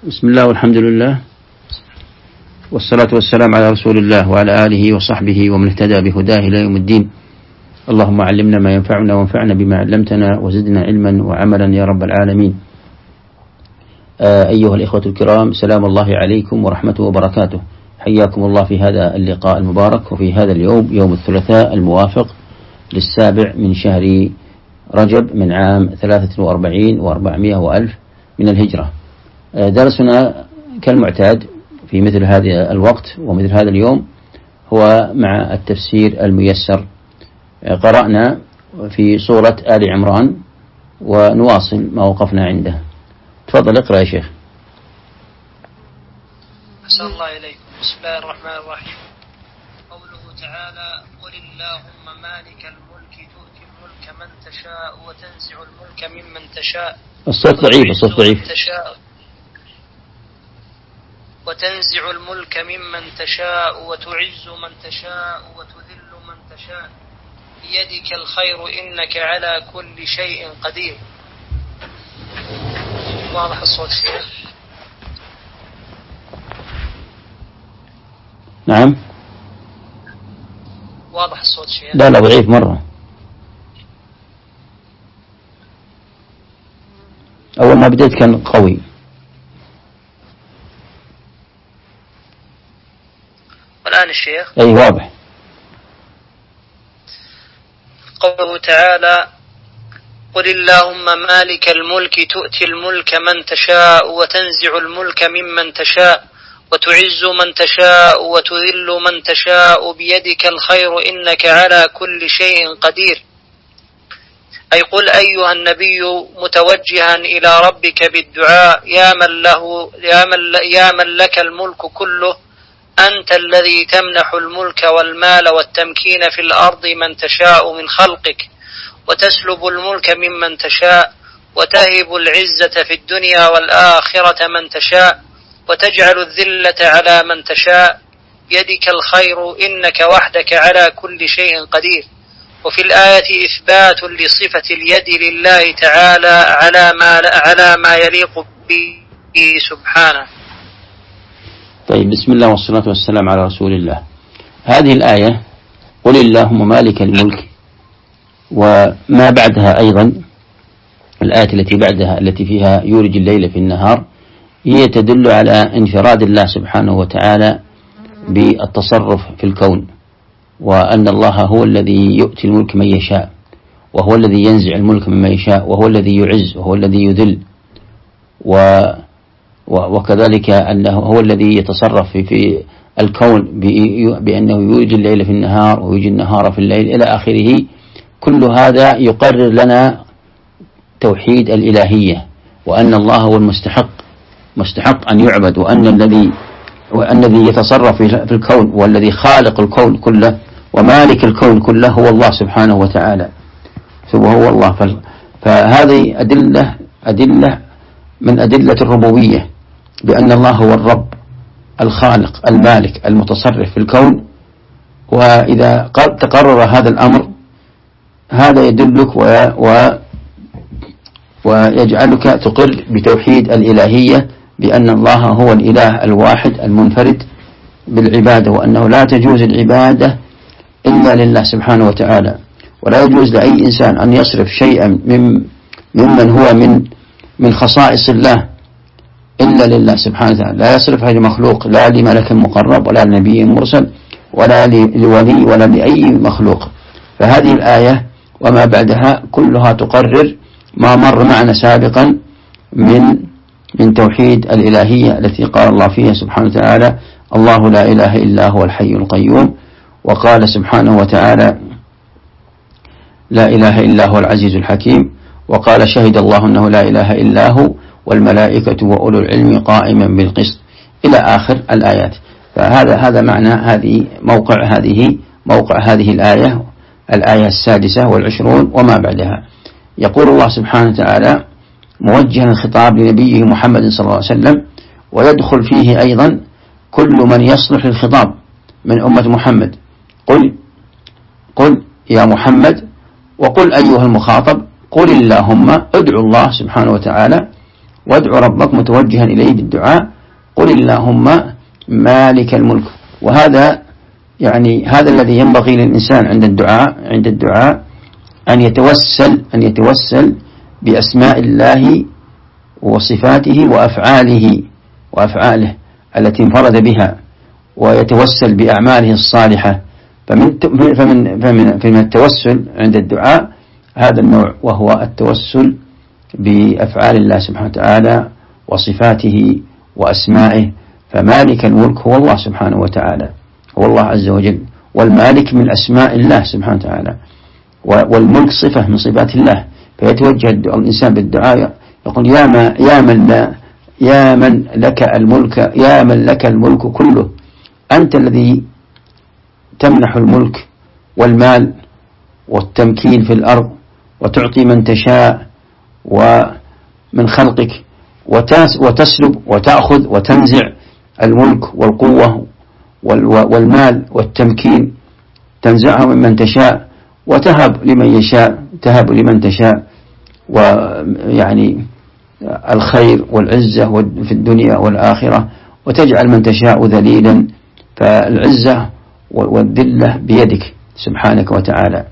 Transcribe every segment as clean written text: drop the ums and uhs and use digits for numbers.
بسم الله والحمد لله والصلاة والسلام على رسول الله وعلى آله وصحبه ومن اهتدى بهداه إلى يوم الدين. اللهم علمنا ما ينفعنا وانفعنا بما علمتنا وزدنا علما وعملا يا رب العالمين. أيها الإخوة الكرام، سلام الله عليكم ورحمته وبركاته. حياكم الله في هذا اللقاء المبارك وفي هذا اليوم، يوم الثلاثاء الموافق للسابع من شهر رجب من عام 43 و400 وألف من الهجرة. درسنا كالمعتاد في مثل هذا الوقت ومثل هذا اليوم هو مع التفسير الميسر. قرأنا في سورة آل عمران ونواصل ما وقفنا عنده. تفضل اقرأ يا شيخ. أحسن الله إليكم. بسم الله الرحمن الرحيم. قوله تعالى: قل اللهم مالك الملك تؤتي الملك من تشاء وتنزع الملك ممن تشاء. الصوت ضعيف. وتنزع الملك ممن تشاء وتعز من تشاء وتذل من تشاء بيدك الخير إنك على كل شيء قدير. واضح الصوت شيخ؟ نعم واضح الصوت شيخ؟ لا ضعيف مرة. أول ما بديت كان قوي. والآن الشيخ؟ أي واضح. قوله تعالى: قل اللهم مالك الملك تؤتي الملك من تشاء وتنزع الملك ممن تشاء وتعز من تشاء وتذل من تشاء بيدك الخير إنك على كل شيء قدير. أي قل أيها النبي متوجها إلى ربك بالدعاء: يا من لك الملك كله، أنت الذي تمنح الملك والمال والتمكين في الأرض من تشاء من خلقك، وتسلب الملك ممن تشاء، وتهب العزة في الدنيا والآخرة من تشاء، وتجعل الذلة على من تشاء. بيدك الخير إنك وحدك على كل شيء قدير. وفي الآية إثبات لصفة اليد لله تعالى على ما يليق به سبحانه. طيب، بسم الله والصلاة والسلام على رسول الله. هذه الآية قل اللهم مالك الملك، وما بعدها أيضا الآية التي بعدها التي فيها يولج الليل في النهار، هي تدل على انفراد الله سبحانه وتعالى بالتصرف في الكون، وأن الله هو الذي يؤتي الملك من يشاء، وهو الذي ينزع الملك ممن يشاء، وهو الذي يعز، وهو الذي يذل، وكذلك أنه هو الذي يتصرف في الكون بأنه يولج الليل في النهار ويولج النهار في الليل إلى آخره. كل هذا يقرر لنا توحيد الإلهية، وأن الله هو مستحق أن يعبد، وأن الذي يتصرف في الكون والذي خالق الكون كله ومالك الكون كله هو الله سبحانه وتعالى، وهو الله. فهذه أدلة من أدلة الربوبية، بأن الله هو الرب الخالق المالك المتصرف في الكون. وإذا تقرر هذا الأمر، هذا يدلك ويجعلك تقر بتوحيد الإلهية، بأن الله هو الإله الواحد المنفرد بالعبادة، وأنه لا تجوز العبادة إلا لله سبحانه وتعالى، ولا يجوز لأي إنسان أن يصرف شيئا ممن هو من خصائص الله إلا لله سبحانه وتعالى. لا يصرفها لمخلوق، لا لملك مقرب ولا لنبي مرسل ولا لولي ولا لأي مخلوق. فهذه الآية وما بعدها كلها تقرر ما مر معنا سابقا من توحيد الإلهية التي قال الله فيها سبحانه وتعالى: الله لا إله إلا هو الحي القيوم. وقال سبحانه وتعالى: لا إله إلا هو العزيز الحكيم. وقال: شهد الله أنه لا إله إلا هو والملائكة وأولو العلم قائما بالقسط، إلى آخر الآيات. فهذا معنى موقع هذه الآية 26 وما بعدها. يقول الله سبحانه وتعالى موجها الخطاب لنبيه محمد صلى الله عليه وسلم، ويدخل فيه أيضا كل من يصلح للخطاب من أمة محمد. قل يا محمد، وقل أيها المخاطب، قل اللهم، ادعو الله سبحانه وتعالى وادعوا ربك متوجها إليه بالدعاء. قل اللهم مالك الملك. وهذا يعني هذا الذي ينبغي للإنسان عند الدعاء أن يتوسل بأسماء الله وصفاته وأفعاله التي انفرد بها، ويتوسل بأعماله الصالحة. فمن التوسل عند الدعاء هذا النوع، وهو التوسل بأفعال الله سبحانه وتعالى وصفاته وأسمائه. فمالك الملك هو الله سبحانه وتعالى، هو الله عز وجل، والمالك من أسماء الله سبحانه وتعالى، والملك صفة من صفات الله. فيتوجه الإنسان بالدعاء يقول يا من لك الملك كله، أنت الذي تمنح الملك والمال والتمكين في الأرض، وتعطي من تشاء ومن خلقك، وتسلب وتأخذ وتنزع الملك والقوة والمال والتمكين، تنزعه ممن تشاء وتهب لمن تشاء، ويعني الخير والعزة في الدنيا والآخرة، وتجعل من تشاء ذليلا. فالعزة والذلة بيدك سبحانك وتعالى.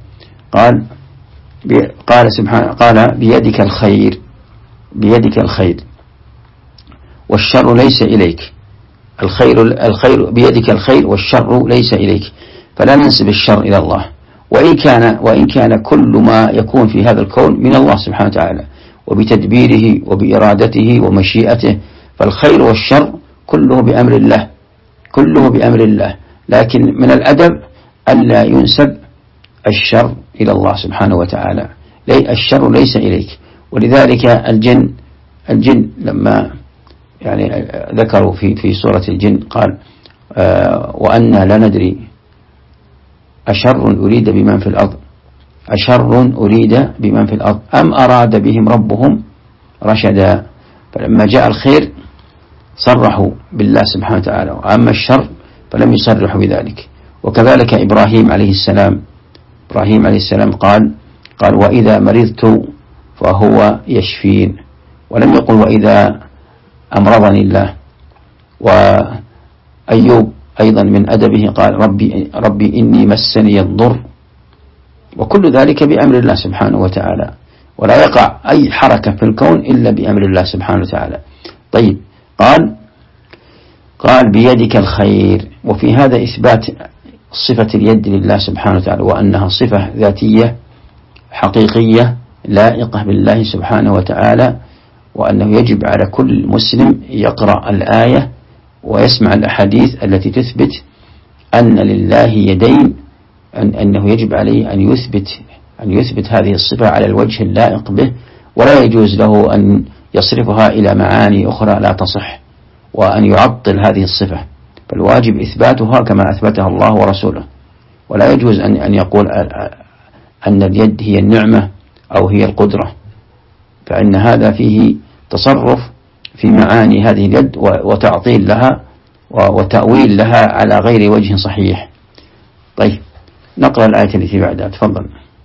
قال بيدك الخير والشر ليس إليك. الخير بيدك الخير والشر ليس إليك، فلا ننسب الشر إلى الله، وإن كان كل ما يكون في هذا الكون من الله سبحانه وتعالى، وبتدبيره وبإرادته ومشيئته. فالخير والشر كله بأمر الله، لكن من الأدب ألا ينسب الشر إلى الله سبحانه وتعالى. الشر ليس إليك. ولذلك الجن لما يعني ذكروا في سورة الجن قال وأنا لا ندري أشر أريد بمن في الأرض أم أراد بهم ربهم رشدا. فلما جاء الخير صرحوا بالله سبحانه وتعالى، وأما الشر فلم يصرحوا بذلك. وكذلك إبراهيم عليه السلام قال وإذا مرضت فهو يشفين، ولم يقل وإذا أمرضني الله. وأيوب أيضا من أدبه قال ربي إني مسني الضر. وكل ذلك بأمر الله سبحانه وتعالى، ولا يقع أي حركة في الكون إلا بأمر الله سبحانه وتعالى. طيب، قال بيدك الخير. وفي هذا إثبات صفة اليد لله سبحانه وتعالى، وأنها صفة ذاتية حقيقية لائقة بالله سبحانه وتعالى، وأنه يجب على كل مسلم يقرأ الآية ويسمع الأحاديث التي تثبت أن لله يدين، أنه يجب عليه أن يثبت هذه الصفة على الوجه اللائق به، ولا يجوز له أن يصرفها إلى معاني أخرى لا تصح، وأن يعطل هذه الصفة. فالواجب إثباتها كما أثبتها الله ورسوله، ولا يجوز أن يقول أن اليد هي النعمة أو هي القدرة، فإن هذا فيه تصرف في معاني هذه اليد وتعطيل لها وتأويل لها على غير وجه صحيح. طيب، نقرأ الآية التي بعدها. تفضل.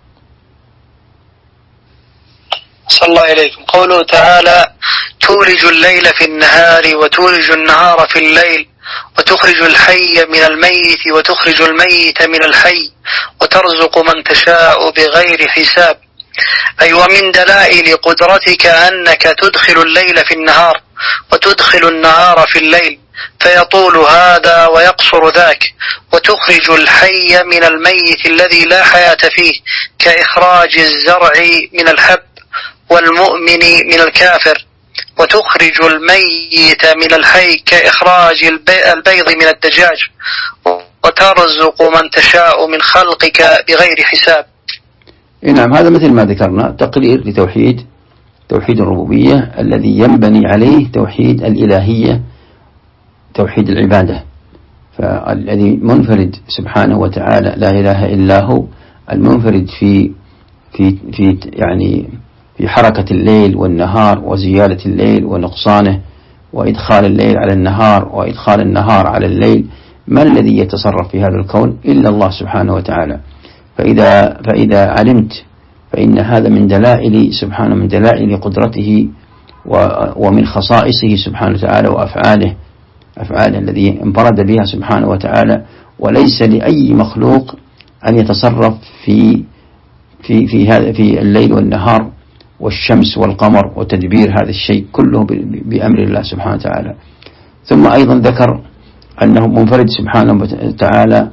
صلى الله إليكم. قوله تعالى تولج الليل في النهار وتولج النهار في الليل وتخرج الحي من الميت وتخرج الميت من الحي وترزق من تشاء بغير حساب. أي ومن دلائل قدرتك أنك تدخل الليل في النهار وتدخل النهار في الليل، فيطول هذا ويقصر ذاك، وتخرج الحي من الميت الذي لا حياة فيه كإخراج الزرع من الحب والمؤمن من الكافر، وتخرج الميت من الحي كإخراج البيض من الدجاج، وترزق من تشاء من خلقك بغير حساب. نعم، هذا مثل ما ذكرنا تقرير توحيد الربوبية الذي ينبني عليه توحيد الإلهية، توحيد العبادة. فالذي منفرد سبحانه وتعالى لا إله إلا هو، المنفرد في حركة الليل والنهار وزيادة الليل ونقصانه وإدخال الليل على النهار وإدخال النهار على الليل. من الذي يتصرف في هذا الكون إلا الله سبحانه وتعالى. فإذا علمت فإن هذا من دلائل سبحانه، من دلائل قدرته ومن خصائصه سبحانه وتعالى أفعاله الذي انفرد بها سبحانه وتعالى، وليس لأي مخلوق أن يتصرف في الليل والنهار والشمس والقمر وتدبير هذا الشيء كله بأمر الله سبحانه وتعالى. ثم أيضا ذكر أنه منفرد سبحانه وتعالى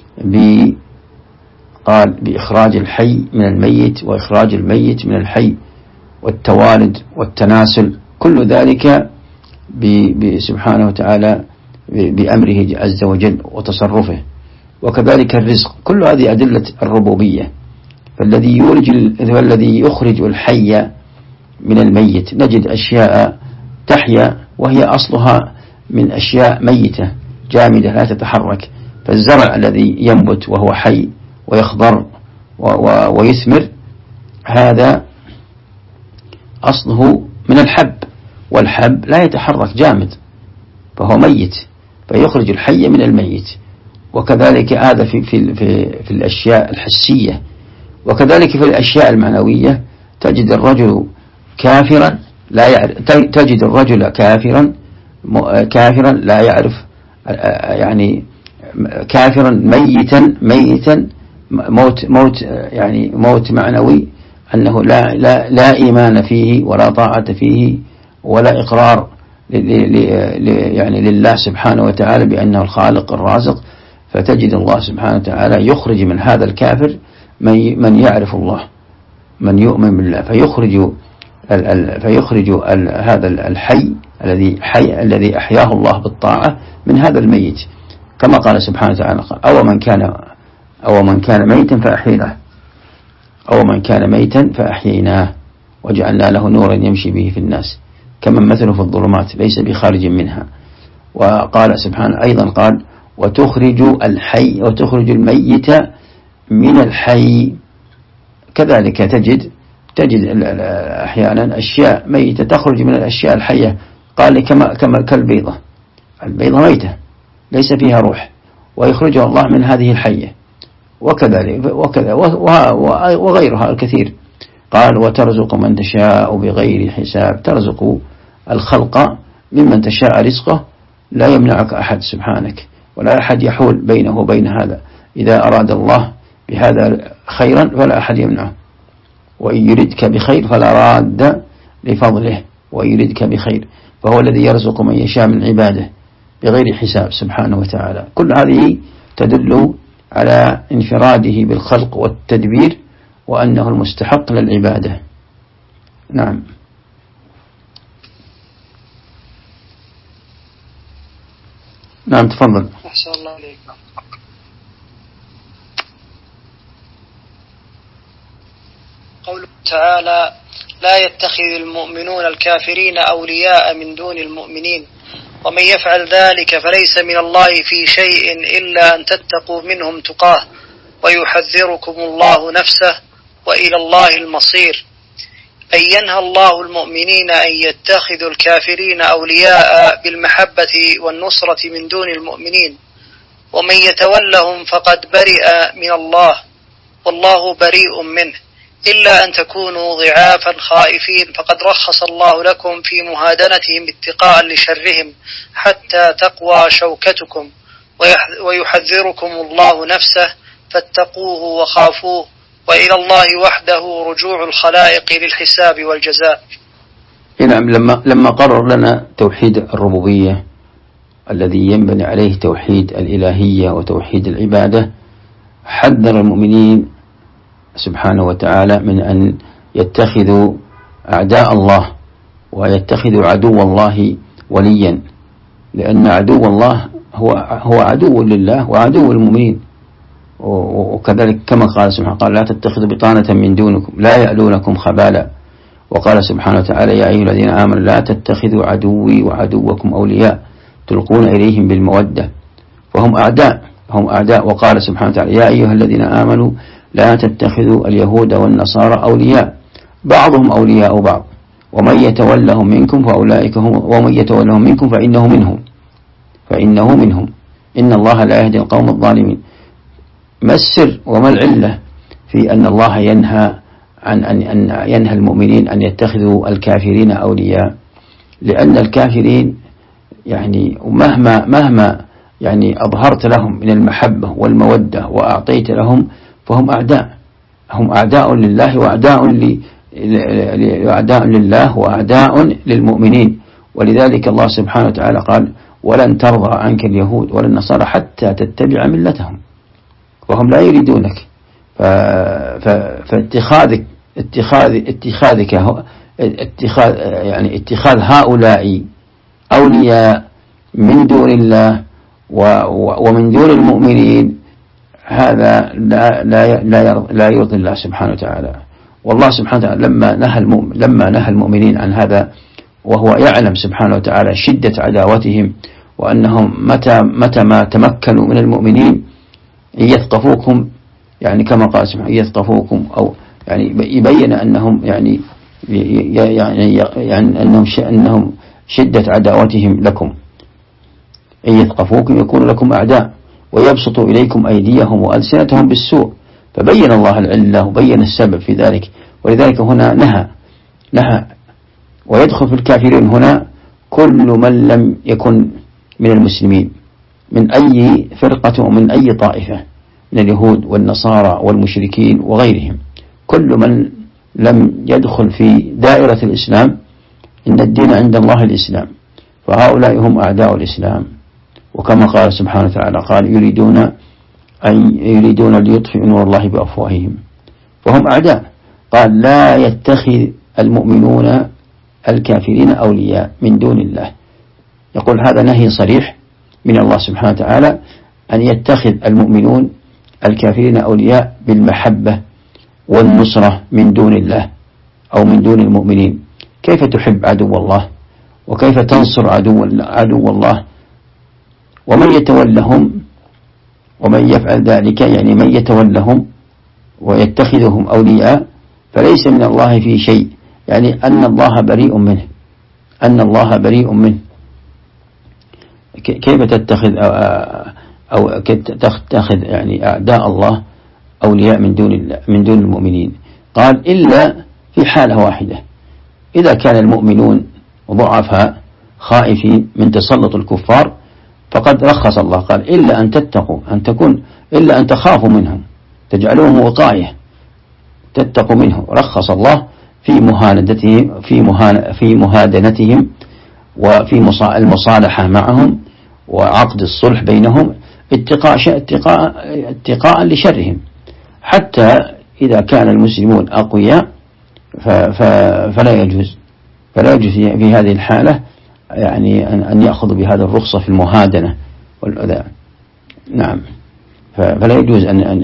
قال بإخراج الحي من الميت وإخراج الميت من الحي والتوالد والتناسل، كل ذلك سبحانه وتعالى بأمره عز وجل وتصرفه. وكذلك الرزق، كل هذه أدلة الربوبية. فالذي يخرج الحي من الميت نجد أشياء تحيا وهي أصلها من أشياء ميتة جامدة لا تتحرك. فالزرع الذي ينبت وهو حي ويخضر ويثمر هذا أصله من الحب، والحب لا يتحرك جامد فهو ميت، فيخرج الحي من الميت. وكذلك هذا في الأشياء الحسية. وكذلك في الأشياء المعنوية تجد الرجل كافرا لا يعرف، تجد الرجل كافرا لا يعرف، يعني كافرا ميتا موت يعني موت معنوي، أنه لا إيمان فيه ولا طاعة فيه ولا إقرار يعني لله سبحانه وتعالى بأنه الخالق الرازق. فتجد الله سبحانه وتعالى يخرج من هذا الكافر من يعرف الله، من يؤمن بالله، فيخرج هذا الحي الذي أحياه الله بالطاعة من هذا الميت، كما قال سبحانه وتعالى أو من كان ميتا فأحييناه، أو من كان ميتا فأحييناه وجعلنا له نورا يمشي به في الناس كمن مثله في الظلمات ليس بخارج منها. وقال سبحانه أيضا قال وتخرج الميت من الحي. كذلك تجد أحيانا أشياء ميتة تخرج من الأشياء الحية، قال كما كالبيضة، البيضة ميتة ليس فيها روح ويخرجها الله من هذه الحية. وكذا وغيرها الكثير. قال وترزق من تشاء بغير حساب، ترزق الخلق ممن تشاء رزقه، لا يمنعك أحد سبحانك، ولا أحد يحول بينه وبين هذا. إذا أراد الله بهذا خيرا فلا أحد يمنعه، وإن يردك بخير فلا راد لفضله، وإن يردك بخير فهو الذي يرزق من يشاء من عباده بغير حساب سبحانه وتعالى. كل هذه تدل على انفراده بالخلق والتدبير وأنه المستحق للعبادة. نعم. نعم تفضل. أحسن الله عليك. قوله تعالى لا يتخذ المؤمنون الكافرين أولياء من دون المؤمنين ومن يفعل ذلك فليس من الله في شيء إلا أن تتقوا منهم تقاه ويحذركم الله نفسه وإلى الله المصير. أن ينهى الله المؤمنين أن يتخذوا الكافرين أولياء بالمحبة والنصرة من دون المؤمنين، ومن يتولهم فقد برئ من الله والله بريء منه، إلا أن تكونوا ضعافا خائفين فقد رخص الله لكم في مهادنتهم اتقاء لشرهم حتى تقوى شوكتكم، ويحذركم الله نفسه فاتقوه وخافوه، وإلى الله وحده رجوع الخلائق للحساب والجزاء. نعم. لما قرر لنا توحيد الربوبية الذي ينبني عليه توحيد الإلهية وتوحيد العبادة، حذر المؤمنين سبحانه وتعالى من أن يتخذوا أعداء الله ويتخذوا عدو الله وليا، لأن عدو الله هو عدو لله وعدو المؤمنين. وكذلك كما قال سبحانه قال لا تتخذوا بطانة من دونكم لا يألونكم خبالا. وقال سبحانه وتعالى يا أيها الذين آمنوا لا تتخذوا عدوي وعدوكم أولياء تلقون إليهم بالمودة فهم أعداء. وقال سبحانه وتعالى يا أيها الذين آمنوا لا تتخذوا اليهود والنصارى أولياء بعضهم أولياء بعض ومن يتولهم منكم فأولئك هم ومن يتولهم منكم فإنه منهم إن الله لا يهدي القوم الظالمين. ما السر وما العلة في أن الله ينهى عن أن ينهى المؤمنين أن يتخذوا الكافرين أولياء؟ لأن الكافرين يعني مهما يعني أظهرت لهم من المحبة والمودة وأعطيت لهم فهم أعداء، هم أعداء لله وأعداء لله وأعداء للمؤمنين. ولذلك الله سبحانه وتعالى قال ولن ترضى عنك اليهود ولا النصارى حتى تتبع ملتهم، وهم لا يريدونك. فاتخاذك اتخاذ هؤلاء أولياء من دون الله ومن دون المؤمنين هذا لا يرضي الله سبحانه وتعالى. والله سبحانه وتعالى لما نهى المؤمنين عن هذا، وهو يعلم سبحانه وتعالى شدة عداوتهم، وأنهم متى ما تمكنوا من المؤمنين يثقفوكم، يعني كما قال سبحانه يثقفوكم، أو يعني يبين أنهم يعني أنهم شدة عداوتهم لكم، إن يثقفوكم يكون لكم أعداء ويبسطوا إليكم أيديهم وألسنتهم بالسوء. فبين الله العلة وبين السبب في ذلك، ولذلك هنا نهى. ويدخل في الكافرين هنا كل من لم يكن من المسلمين من أي فرقة ومن أي طائفة من اليهود والنصارى والمشركين وغيرهم، كل من لم يدخل في دائرة الإسلام. إن الدين عند الله الإسلام، فهؤلاء هم أعداء الإسلام. وكما قال سبحانه وتعالى قال يريدون ليطفئوا نور الله بأفواههم، فهم أعداء. قال لا يتخذ المؤمنون الكافرين أولياء من دون الله. يقول هذا نهي صريح من الله سبحانه وتعالى أن يتخذ المؤمنون الكافرين أولياء بالمحبة والنصرة من دون الله أو من دون المؤمنين. كيف تحب عدو الله وكيف تنصر عدو الله؟ ومن يتولهم، ومن يفعل ذلك يعني من يتولهم ويتخذهم أولياء فليس من الله في شيء، يعني أن الله بريء منه. كيف تتخذ أو تتخذ يعني أعداء الله أولياء من دون المؤمنين؟ قال إلا في حالة واحدة، إذا كان المؤمنون ضعفاء خائفين من تسلط الكفار فقد رخص الله، قال إلا أن تتقوا إلا أن تخافوا منهم تجعلوهم وقاية تتقوا منه. رخص الله في مهادنتهم وفي المصالحة معهم وعقد الصلح بينهم اتقاء لشرهم. حتى إذا كان المسلمون أقوياء فلا يجوز في هذه الحالة يعني أن يأخذوا بهذا الرخصة في المهادنة والأذى. نعم، فلا يجوز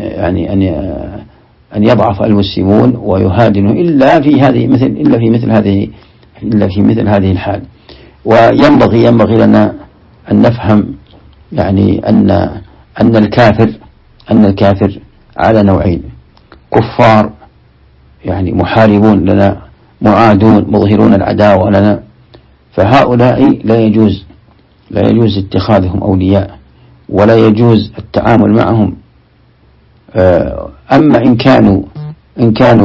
أن يضعف المسلمون ويهادنوا إلا في مثل هذه الحال. وينبغي لنا أن نفهم يعني أن الكافر على نوعين: كفار يعني محاربون لنا، معادون مظهرون العداوة لنا، فهؤلاء لا يجوز اتخاذهم أولياء ولا يجوز التعامل معهم. أما إن كانوا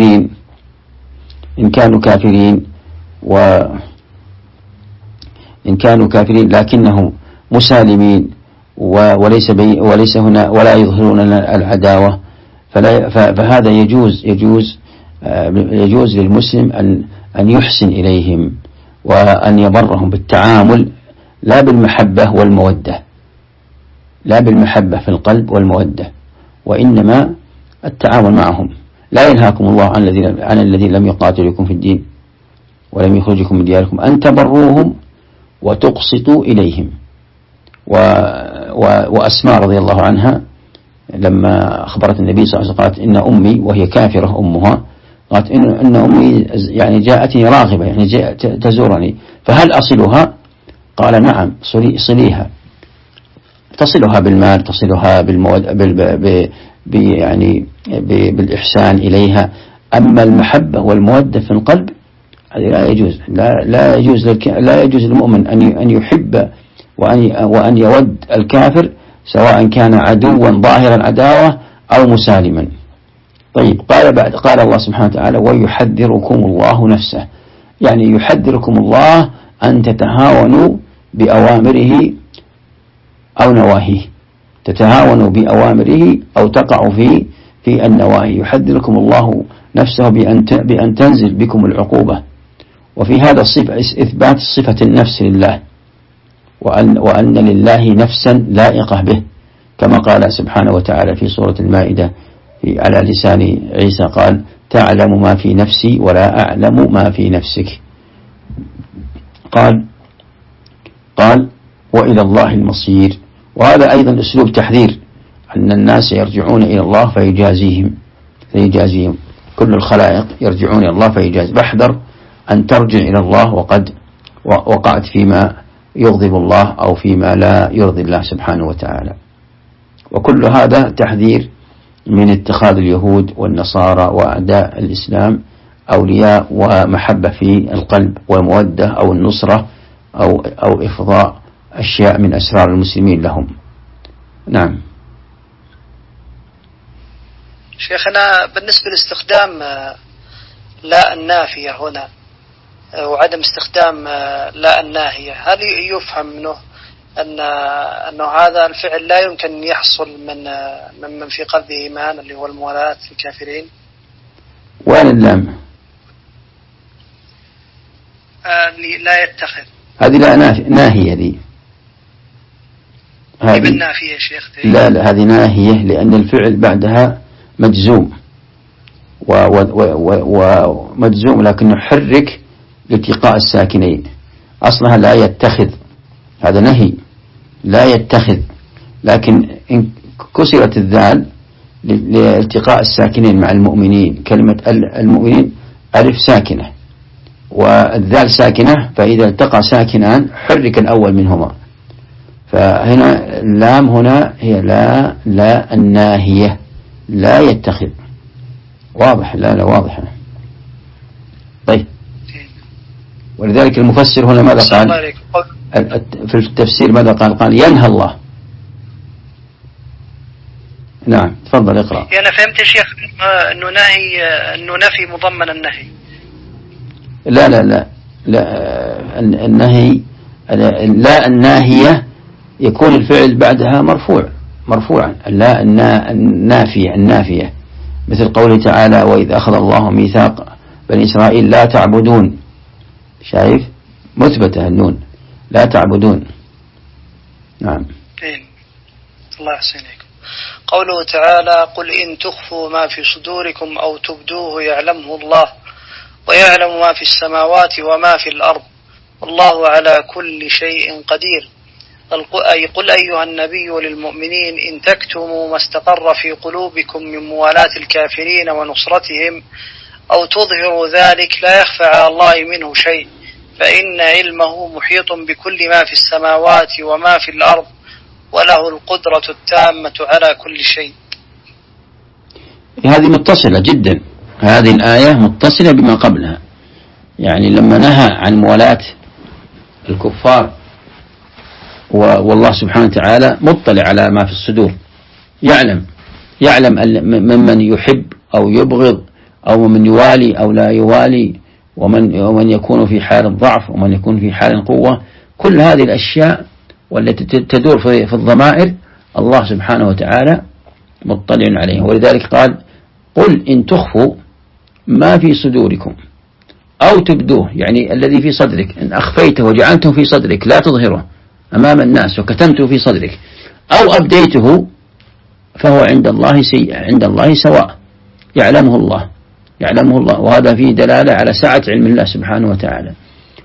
كافرين لكنهم مسالمين وليس هنا ولا يظهرون العداوة، فهذا يجوز للمسلم أن يحسن إليهم وأن يبرهم بالتعامل، لا بالمحبة والمودة، لا بالمحبة في القلب والمودة، وإنما التعامل معهم. لا ينهاكم الله عن الذين لم يقاتلوكم في الدين ولم يخرجكم من دياركم أن تبروهم وتقسطوا إليهم. وأسماء رضي الله عنها لما أخبرت النبي صلى الله عليه وسلم قالت إن أمي، وهي كافرة أمها، قالت إن أمي يعني جاءتني راغبة، يعني تزورني، فهل أصلها؟ قال نعم صليها، تصلها بالمال، تصلها يعني بالإحسان إليها. أما المحبة والمودة في القلب هذه لا يجوز للمؤمن أن يحب وأن يود الكافر، سواء كان عدوا ظاهر العداوة أو مسالما. طيب، قال الله سبحانه وتعالى ويحذركم الله نفسه، يعني يحذركم الله أن تتهاونوا بأوامره أو نواهيه، تتهاونوا بأوامره أو تقعوا في النواهي. يحذركم الله نفسه بأن تنزل بكم العقوبة. وفي هذا الصفة إثبات صفة النفس لله، وأن لله نفسا لائقة به، كما قال سبحانه وتعالى في سورة المائدة على لسان عيسى قال: تعلم ما في نفسي ولا أعلم ما في نفسك. قال وإلى الله المصير. وهذا أيضا أسلوب تحذير، أن الناس يرجعون إلى الله فيجازيهم، كل الخلائق يرجعون إلى الله فيجازي. فاحذر أن ترجع إلى الله وقد وقعت فيما يغضب الله أو فيما لا يرضي الله سبحانه وتعالى. وكل هذا تحذير من اتخاذ اليهود والنصارى وأعداء الإسلام أولياء ومحبة في القلب ومودة أو النصرة أو إفضاء أشياء من أسرار المسلمين لهم. نعم. شيخنا، بالنسبة لاستخدام لا النافية هنا وعدم استخدام لا الناهية، هل يفهم منه أنه هذا الفعل لا يمكن أن يحصل من في قلبه إيمان، اللي هو الموالاة الكافرين؟ وين اللام؟ لا يتخذ، هذه لا ناهية دي. هذه النافية يا شيخ. لا هذه ناهية، لأن الفعل بعدها مجزوم ومجزوم، لكنه حرك لالتقاء الساكنين. أصلها لا يتخذ، هذا نهي لا يتخذ، لكن إن كسرت الذال لالتقاء الساكنين مع المؤمنين. كلمة المؤمنين ألف ساكنة والذال ساكنة، فإذا التقى ساكنان حرك الأول منهما. فهنا اللام هنا هي لا الناهية، لا يتخذ. واضح؟ لا واضحة. طيب، ولذلك المفسر هنا ماذا قال في التفسير؟ ماذا قال ينهى الله. نعم، تفضل اقرأ. أنا فهمت يا شيخ أنه نفي مضمن النهي. لا النهي لا الناهية يكون الفعل بعدها مرفوعا. لا النافية، مثل قوله تعالى: وإذ أخذ الله ميثاق بني إسرائيل لا تعبدون. شايف؟ مثبتة النون، لا تعبدون. نعم. الله يحسنك. قوله تعالى: قل إن تخفوا ما في صدوركم أو تبدوه يعلمه الله ويعلم ما في السماوات وما في الأرض والله على كل شيء قدير. قل أيها النبي للمؤمنين إن تكتموا ما استقر في قلوبكم من موالاة الكافرين ونصرتهم أو تظهروا ذلك لا يخفى على الله منه شيء، فإن علمه محيط بكل ما في السماوات وما في الأرض وله القدرة التامة على كل شيء. هذه متصلة جدا، هذه الآية متصلة بما قبلها. يعني لما نهى عن موالاة الكفار، والله سبحانه وتعالى مطلع على ما في الصدور، يعلم ممن يحب أو يبغض أو من يوالي أو لا يوالي، ومن يكون في حال الضعف ومن يكون في حال القوة. كل هذه الأشياء والتي تدور في الضمائر الله سبحانه وتعالى مطلع عليها. ولذلك قال: قل إن تخفوا ما في صدوركم أو تبدوه، يعني الذي في صدرك، إن أخفيته وجعلته في صدرك لا تظهره أمام الناس وكتمته في صدرك، أو أبديته، فهو عند الله سواء، يعلمه الله. وهذا فيه دلالة على سعة علم الله سبحانه وتعالى.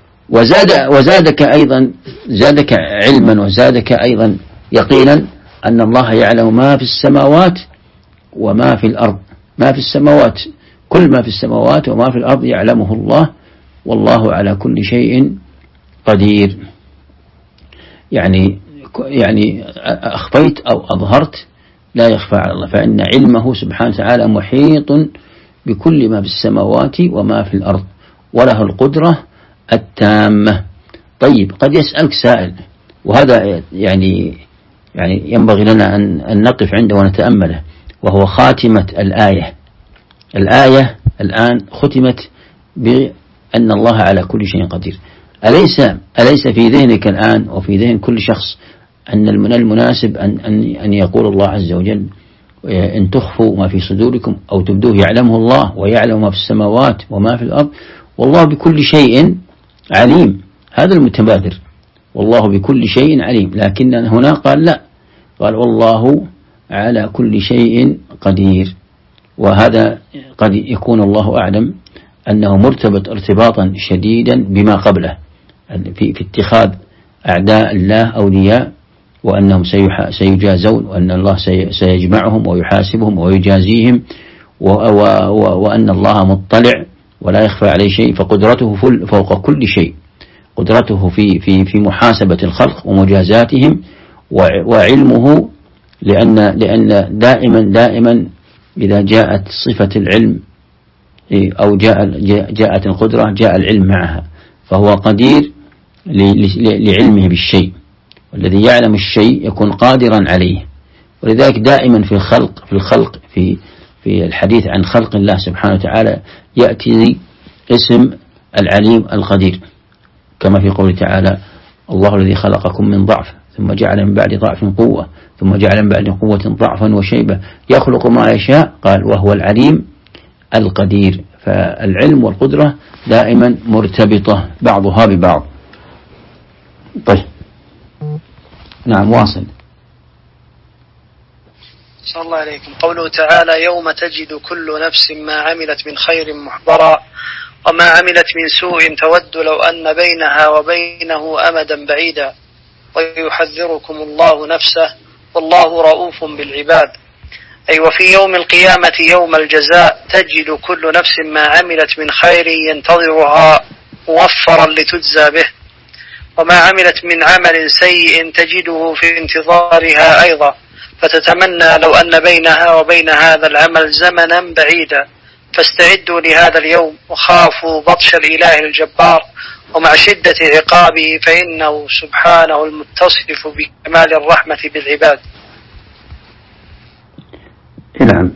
زادك علما وزادك أيضا يقينا أن الله يعلم ما في السماوات وما في الأرض. ما في السماوات، كل ما في السماوات وما في الأرض يعلمه الله، والله على كل شيء قدير. يعني أخفيت أو أظهرت لا يخفى على الله، فإن علمه سبحانه وتعالى محيط بكل ما في السماوات وما في الأرض وله القدرة التامة. طيب، قد يسألك سائل، وهذا يعني ينبغي لنا أن نقف عنده ونتأمله، وهو خاتمة الآية الآن ختمت بأن الله على كل شيء قدير. أليس في ذهنك الآن وفي ذهن كل شخص أن من المناسب أن يقول الله عز وجل إن تخفوا ما في صدوركم أو تبدوه يعلمه الله ويعلم ما في السماوات وما في الأرض والله بكل شيء عليم. هذا المتبادر، والله بكل شيء عليم. لكن هنا قال لا، قال والله على كل شيء قدير. وهذا قد يكون الله أعلم أنه مرتبط ارتباطا شديدا بما قبله في اتخاذ أعداء الله أولياء، وأنهم سيجازون، وأن الله سيجمعهم ويحاسبهم ويجازيهم، وأن الله مطلع ولا يخفى عليه شيء، فقدرته فوق كل شيء، قدرته في محاسبة الخلق ومجازاتهم، وعلمه لأن دائما إذا جاءت صفة العلم أو جاءت القدرة جاء العلم معها، فهو قدير لعلمه بالشيء، والذي يعلم الشيء يكون قادرا عليه. ولذلك دائما في الخلق في الحديث عن خلق الله سبحانه وتعالى يأتي اسم العليم القدير، كما في قوله تعالى الله الذي خلقكم من ضعف ثم جعل من بعد ضعف قوة ثم جعل من بعد قوة ضعفا وشيبة يخلق ما يشاء، قال وهو العليم القدير. فالعلم والقدرة دائما مرتبطة بعضها ببعض. طيب نعم واصل. صلى الله عليكم. قوله تعالى يوم تجد كل نفس ما عملت من خير محضرا وما عملت من سوء تود لو أن بينها وبينه أمدا بعيدا ويحذركم الله نفسه والله رؤوف بالعباد. أي وفي يوم القيامة يوم الجزاء تجد كل نفس ما عملت من خير ينتظرها موفرا لتجزى به، وما عملت من عمل سيء تجده في انتظارها أيضا، فتتمنى لو أن بينها وبين هذا العمل زمنا بعيدا. فاستعدوا لهذا اليوم وخافوا بطش الإله الجبار ومع شدة عقابه، فإنه سبحانه المتصف بكمال الرحمة بالعباد. نعم.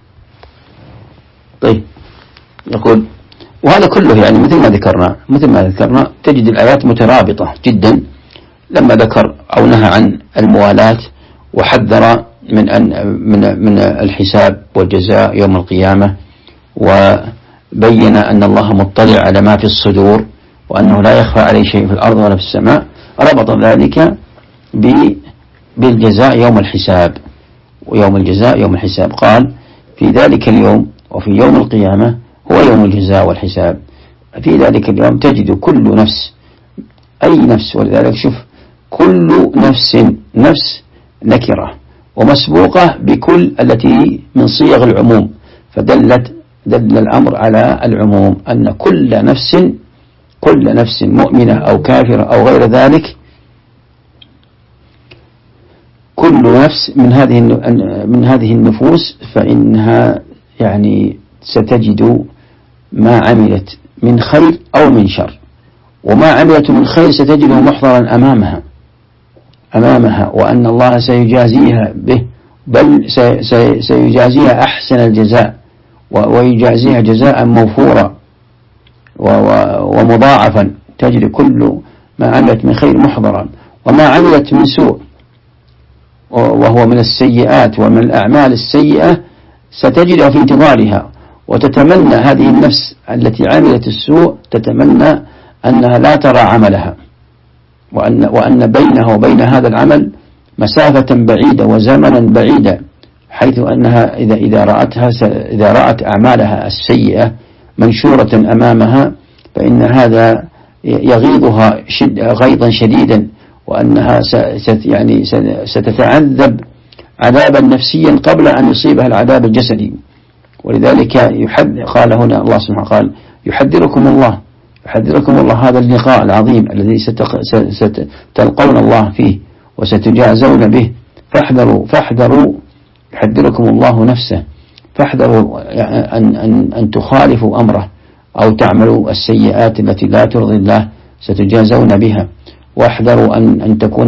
طيب يقول وهذا كله يعني مثل ما ذكرنا تجد الآيات مترابطة جدا، لما ذكر أو نهى عن الموالاة وحذر من الحساب والجزاء يوم القيامة، وبين أن الله مطلع على ما في الصدور وأنه لا يخفى عليه شيء في الأرض ولا في السماء، ربط ذلك بالجزاء يوم الحساب. ويوم الجزاء يوم الحساب قال في ذلك اليوم وفي يوم القيامة هو يوم الجزاء والحساب. في ذلك اليوم تجد كل نفس، أي نفس، ولذلك شوف كل نفس نكرة ومسبوقة بكل التي من صيغ العموم، دل الأمر على العموم، أن كل نفس مؤمنة أو كافرة أو غير ذلك، كل نفس من هذه النفوس فإنها يعني ستجد ما عملت من خير أو من شر، وما عملت من خير ستجده محضرا أمامها، وأن الله سيجازيها به، بل سيجازيها أحسن الجزاء ويجازيها جزاء موفورا ومضاعفا. تجد كل ما عملت من خير محضرا، وما عملت من سوء وهو من السيئات ومن الأعمال السيئة ستجدها في انتظارها، وتتمنى هذه النفس التي عملت السوء تتمنى أنها لا ترى عملها، وأن بينها وبين هذا العمل مسافة بعيدة وزمنا بعيدا، حيث أنها إذا رأت أعمالها السيئة منشورة أمامها فإن هذا يغيظها غيظا شديدا، وأنها ستتعذب عذابا نفسيا قبل أن يصيبها العذاب الجسدي. ولذلك قال هنا الله سبحانه قال يحذركم الله هذا اللقاء العظيم الذي ستلقون الله فيه وستجازون به، فاحذروا يحذركم الله نفسه، فاحذروا أن تخالفوا أمره أو تعملوا السيئات التي لا ترضي الله ستجازون بها، واحذروا أن تكون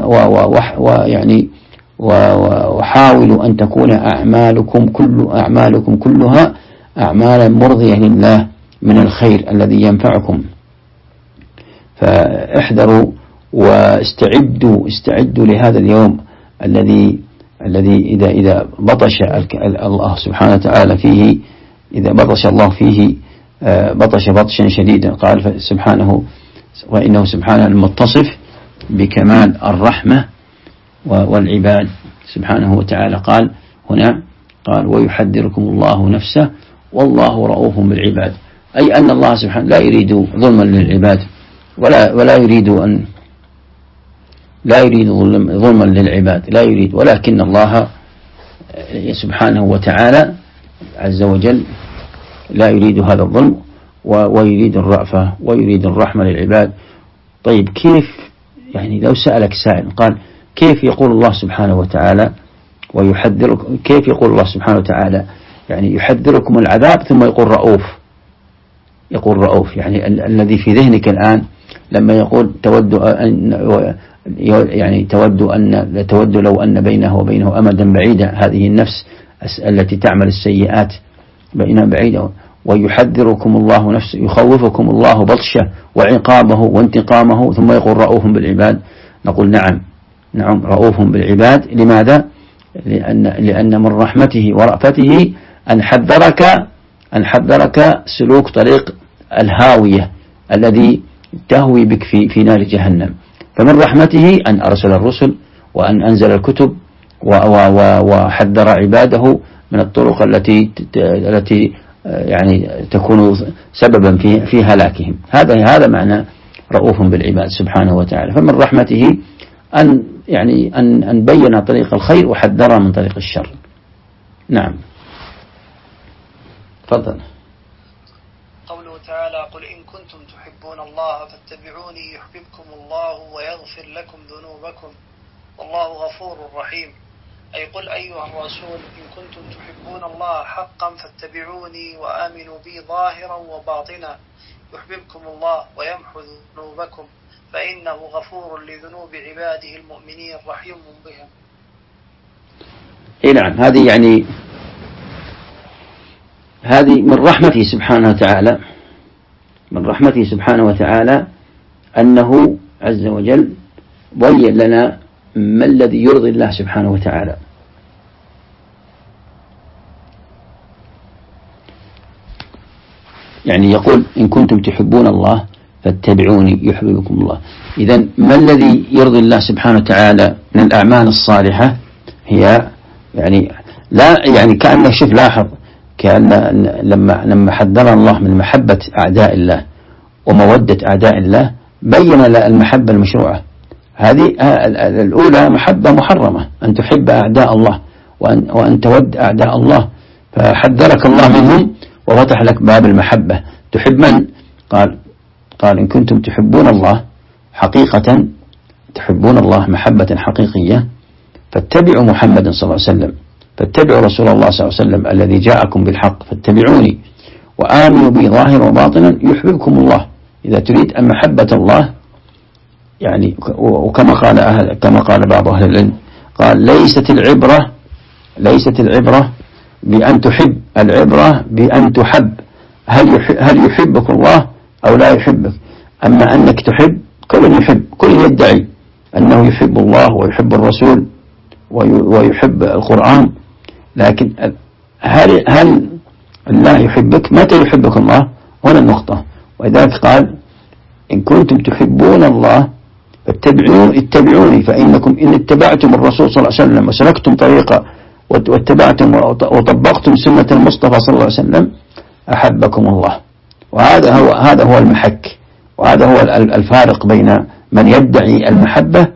وحاولوا أن تكون أعمالكم كلها أعمالا مرضية لله من الخير الذي ينفعكم. فاحذروا واستعدوا لهذا اليوم الذي إذا بطش الله سبحانه وتعالى فيه، إذا بطش الله فيه بطش بطشا شديدا. قال سبحانه وإنه سبحانه المتصف بكمال الرحمة والعباد سبحانه وتعالى. قال هنا ويحذركم الله نفسه والله رؤوف بالعباد، أي أن الله سبحانه لا يريد ظلما للعباد ولا يريد ظلما للعباد، لا يريد، ولكن الله سبحانه وتعالى عز وجل لا يريد هذا الظلم ويريد الرأفة ويريد الرحمة للعباد. طيب كيف يعني لو سألك سائل قال كيف يقول الله سبحانه وتعالى ويحذركم، كيف يقول الله سبحانه وتعالى يعني يحذركم العذاب ثم يقول رؤوف، يعني الذي في ذهنك الآن لما يقول تود لو أن بينه وبينه أمدا بعيدا، هذه النفس التي تعمل السيئات بينها بعيدة، ويحذركم الله نفسه، يخوفكم الله بطشه وعقابه وانتقامه، ثم يقول رؤوف بالعباد. نقول نعم رؤوف بالعباد. لماذا؟ لأن من رحمته ورأفته أن حذرك سلوك طريق الهاوية الذي تهوي بك في نار جهنم. فمن رحمته أن أرسل الرسل وأن أنزل الكتب وحذر عباده من الطرق التي يعني تكون سببا في هلاكهم. هذا معنى رؤوف بالعباد سبحانه وتعالى. فمن رحمته أن بين طريق الخير وحذر من طريق الشر. نعم تفضل. قوله تعالى قل إن كنتم تحبون الله فاتبعوني يحببكم الله ويغفر لكم ذنوبكم والله غفور رحيم. أي قل أيها الرسول إن كنتم تحبون الله حقا فاتبعوني وآمنوا بي ظاهرا وباطنا يحببكم الله ويمحو ذنوبكم فإنه غفور لذنوب عباده المؤمنين رحيم بهم. نعم هذه من رحمته سبحانه وتعالى أنه عز وجل بين لنا ما الذي يرضي الله سبحانه وتعالى. يعني يقول إن كنتم تحبون الله فاتبعوني يحببكم الله. إذن ما الذي يرضي الله سبحانه وتعالى من الأعمال الصالحة؟ هي كأنه لاحظ كأن لما حذر الله من محبة أعداء الله ومودة أعداء الله بين المحبة المشروعة. هذه الأولى محبة محرمة، أن تحب أعداء الله وأن تود أعداء الله، فحذرك الله منهم وفتح لك باب المحبة. تحب من؟ قال إن كنتم تحبون الله حقيقة، تحبون الله محبة حقيقية، فاتبعوا محمدا صلى الله عليه وسلم، فاتبعوا رسول الله صلى الله عليه وسلم الذي جاءكم بالحق، فاتبعوني وآمنوا بي ظاهرا وباطنا يحببكم الله. إذا تريد أن محبة الله وكما قال بعض أهل العلم قال ليست العبرة بأن تحب، العبرة بأن تحب. هل يحبك الله أو لا يحبك؟ أما أنك تحب، كل يدعي أنه يحب الله ويحب الرسول ويحب القرآن، لكن هل الله يحبك؟ متى يحبك الله؟ هنا النقطة. ولذلك قال إن كنتم تحبون الله اتبعوني فإنكم إن اتبعتم الرسول صلى الله عليه وسلم وسلكتم طريقة واتبعتم وطبقتم سنة المصطفى صلى الله عليه وسلم أحبكم الله. وهذا هو المحك، وهذا هو الفارق بين من يدعي المحبة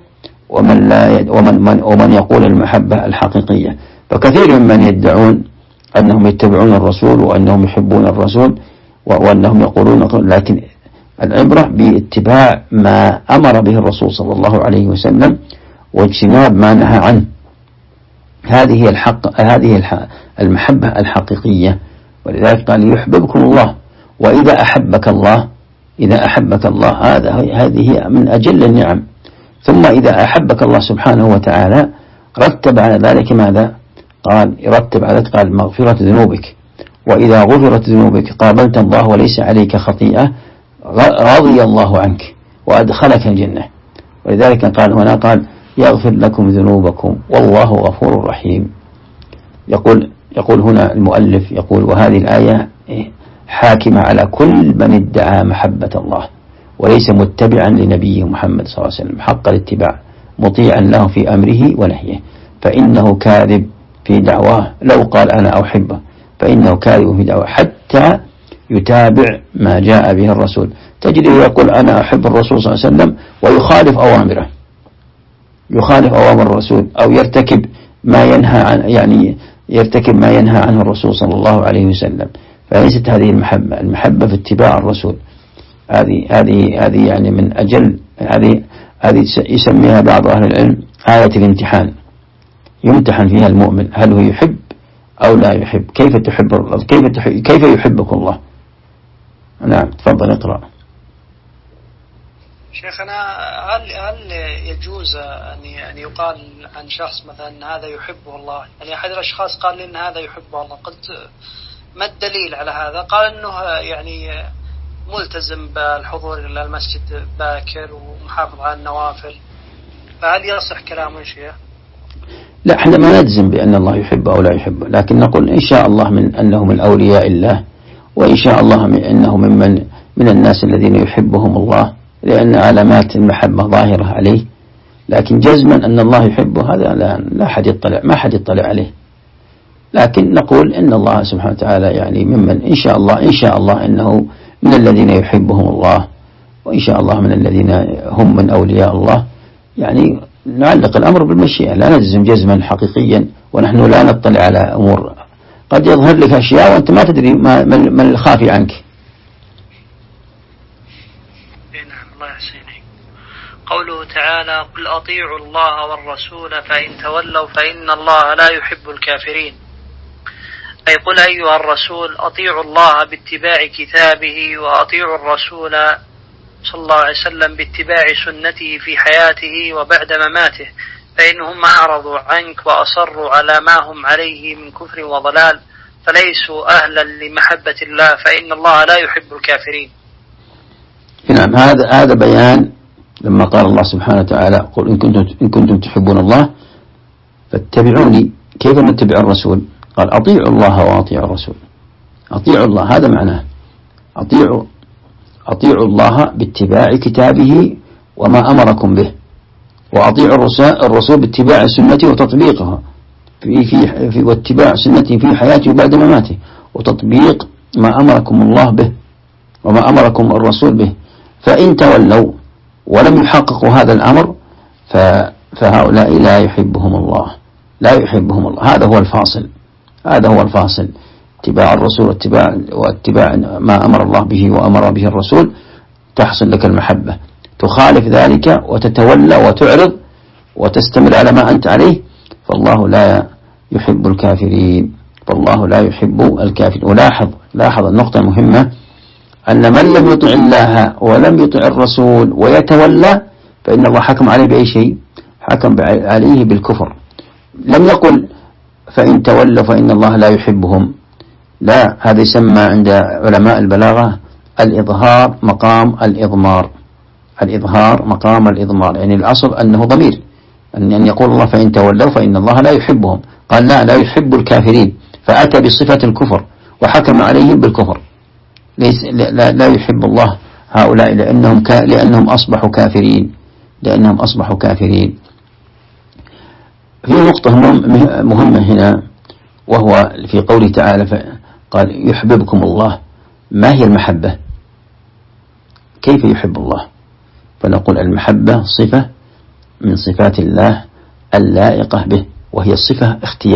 ومن يقول المحبة الحقيقية. فكثير من يدعون أنهم يتبعون الرسول وأنهم يحبون الرسول وأنهم يقولون، لكن العبرة باتباع ما أمر به الرسول صلى الله عليه وسلم واجتناب ما نهى عنه. هذه المحبة الحقيقية. ولذلك قال يحببكم الله. وإذا أحبك الله هذه من أجل النعم. ثم إذا أحبك الله سبحانه وتعالى رتب على ذلك ماذا؟ قال مغفرة ذنوبك. وإذا غفرت ذنوبك قابلت الله وليس عليك خطيئة رضي الله عنك وأدخلك الجنة. ولذلك قال هنا قال يغفر لكم ذنوبكم والله غفور رحيم. يقول هنا المؤلف يقول وهذه الآية حاكمة على كل من ادعى محبة الله وليس متبعا لنبيه محمد صلى الله عليه وسلم حق الاتباع مطيعا له في أمره ونهيه، فإنه كاذب في دعواه. لو قال أنا أحبه فإنه كاذب في دعواه حتى يتابع ما جاء به الرسول. تجده يقول أنا أحب الرسول صلى الله عليه وسلم ويخالف أوامره، يخالف أوامر الرسول أو يرتكب ما ينهى عن يرتكب ما ينهى عنه الرسول صلى الله عليه وسلم. فليست هذه المحبة في اتباع الرسول. هذه يعني من أجل هذه يسميها بعض أهل العلم آية الامتحان، يمتحن فيها المؤمن هل هو يحب أو لا يحب، كيف يحبك الله. نعم تفضل اقرأ. شيخنا هل يجوز أن يقال عن شخص مثلا هذا يحبه الله؟ يعني أحد الأشخاص قال لي أن هذا يحبه الله، قلت ما الدليل على هذا؟ قال أنه يعني ملتزم بالحضور إلى المسجد باكر ومحافظ على النوافل، فهل يصح كلامه شيخ؟ لا، احنا ما نجزم بأن الله يحبه أو لا يحبه، لكن نقول إن شاء الله أنه من أولياء الله، وإن شاء الله أنه من الناس الذين يحبهم الله، لأن علامات المحبة ظاهرة عليه. لكن جزما أن الله يحبه هذا لا أحد يطلع، ما أحد يطلع عليه. لكن نقول إن الله سبحانه وتعالى يعني ممن إن شاء الله إنه من الذين يحبهم الله، وإن شاء الله من الذين هم من أولياء الله. يعني نعلق الأمر بالمشيئة، لا نجزم جزما حقيقيا، ونحن لا نطلع على أمور قد يظهر لك أشياء وأنت ما تدري ما الخافي عنك. نعم الله يحسنك. قوله تعالى قل أطيعوا الله والرسول فإن تولوا فإن الله لا يحب الكافرين، أي قل أيها الرسول أطيعوا الله باتباع كتابه، وأطيعوا الرسول صلى الله عليه وسلم باتباع سنته في حياته وبعد مماته، فإنهم أعرضوا عنك وأصروا على ما هم عليه من كفر وضلال فليسوا أهلا لمحبة الله، فإن الله لا يحب الكافرين. نعم، هذا بيان لما قال الله سبحانه وتعالى قل إن كنتم تحبون الله فاتبعوني. كيف نتبع الرسول؟ قال أطيعوا الله وأطيعوا الرسول. أطيعوا الله هذا معناه أطيعوا الله باتباع كتابه وما أمركم به، وأطيعوا الرسول باتباع سنته وتطبيقها في واتباع سنته في حياته بعد مماته، وتطبيق ما أمركم الله به وما أمركم الرسول به. فإن تولوا ولم يحققوا هذا الأمر فهؤلاء لا يحبهم الله. هذا هو الفاصل. اتباع الرسول واتباع ما أمر الله به وأمر به الرسول تحصل لك المحبة. تخالف ذلك وتتولى وتعرض وتستمر على ما أنت عليه فالله لا يحب الكافرين. ولاحظ النقطة المهمة أن من لم يطع الله ولم يطع الرسول ويتولى فإن الله حكم عليه بأي شيء؟ حكم عليه بالكفر. لم يقل فإن تولوا فإن الله لا يحبهم، لا، هذا يسمى عند علماء البلاغة الإظهار مقام الإضمار. يعني الأصل أنه ضمير، أن يقول الله فإن تولوا فإن الله لا يحبهم. قال لا يحب الكافرين، فأتى بصفة الكفر وحكم عليهم بالكفر. لا يحب الله هؤلاء لأنهم أصبحوا كافرين. في نقطة مهمة هنا، وهو في قوله تعالى قال يحببكم الله. ما هي المحبة؟ كيف يحب الله؟ فنقول المحبة صفة من صفات الله اللائقة به، وهي صفة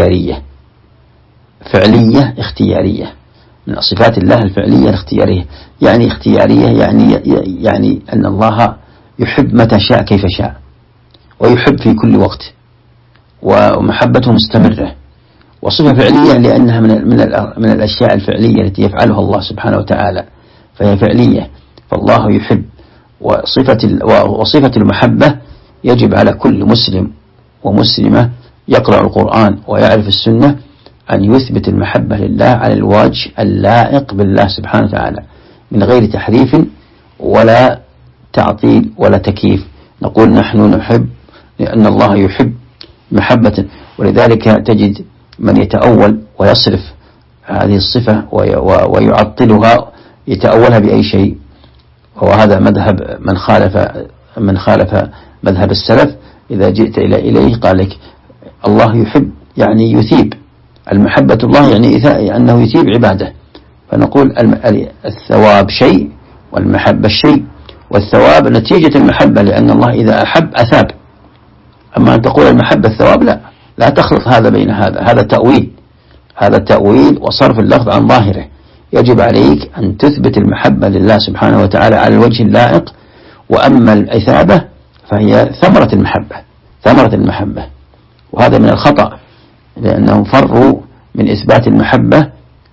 اختيارية من صفات الله الفعلية الاختيارية. يعني يعني أن الله يحب متى شاء كيف شاء، ويحب في كل وقت، ومحبته مستمرة. وصفة فعلية لأنها من الأشياء الفعلية التي يفعلها الله سبحانه وتعالى، فهي فعلية. فالله يحب. وصفة المحبة يجب على كل مسلم ومسلمة يقرأ القرآن ويعرف السنة أن يثبت المحبة لله على الوجه اللائق بالله سبحانه وتعالى، من غير تحريف ولا تعطيل ولا تكييف، نقول نحن نحب لأن الله يحب محبة. ولذلك تجد من يتأول ويصرف هذه الصفة ويعطلها، يتأولها بأي شيء، وهذا مذهب من خالف مذهب السلف. إذا جئت إليه قال لك الله يحب يعني يثيب، المحبة الله يعني أنه يثيب عباده، فنقول الثواب شيء والمحبة شيء، والثواب نتيجة المحبة، لأن الله إذا أحب أثاب. أما أن تقول المحبة الثواب لا تخلط هذا بين هذا تأويل وصرف اللفظ عن ظاهره. يجب عليك أن تثبت المحبة لله سبحانه وتعالى على الوجه اللائق، وأما الإثابة فهي ثمرة المحبة، وهذا من الخطأ، لأنهم فروا من إثبات المحبة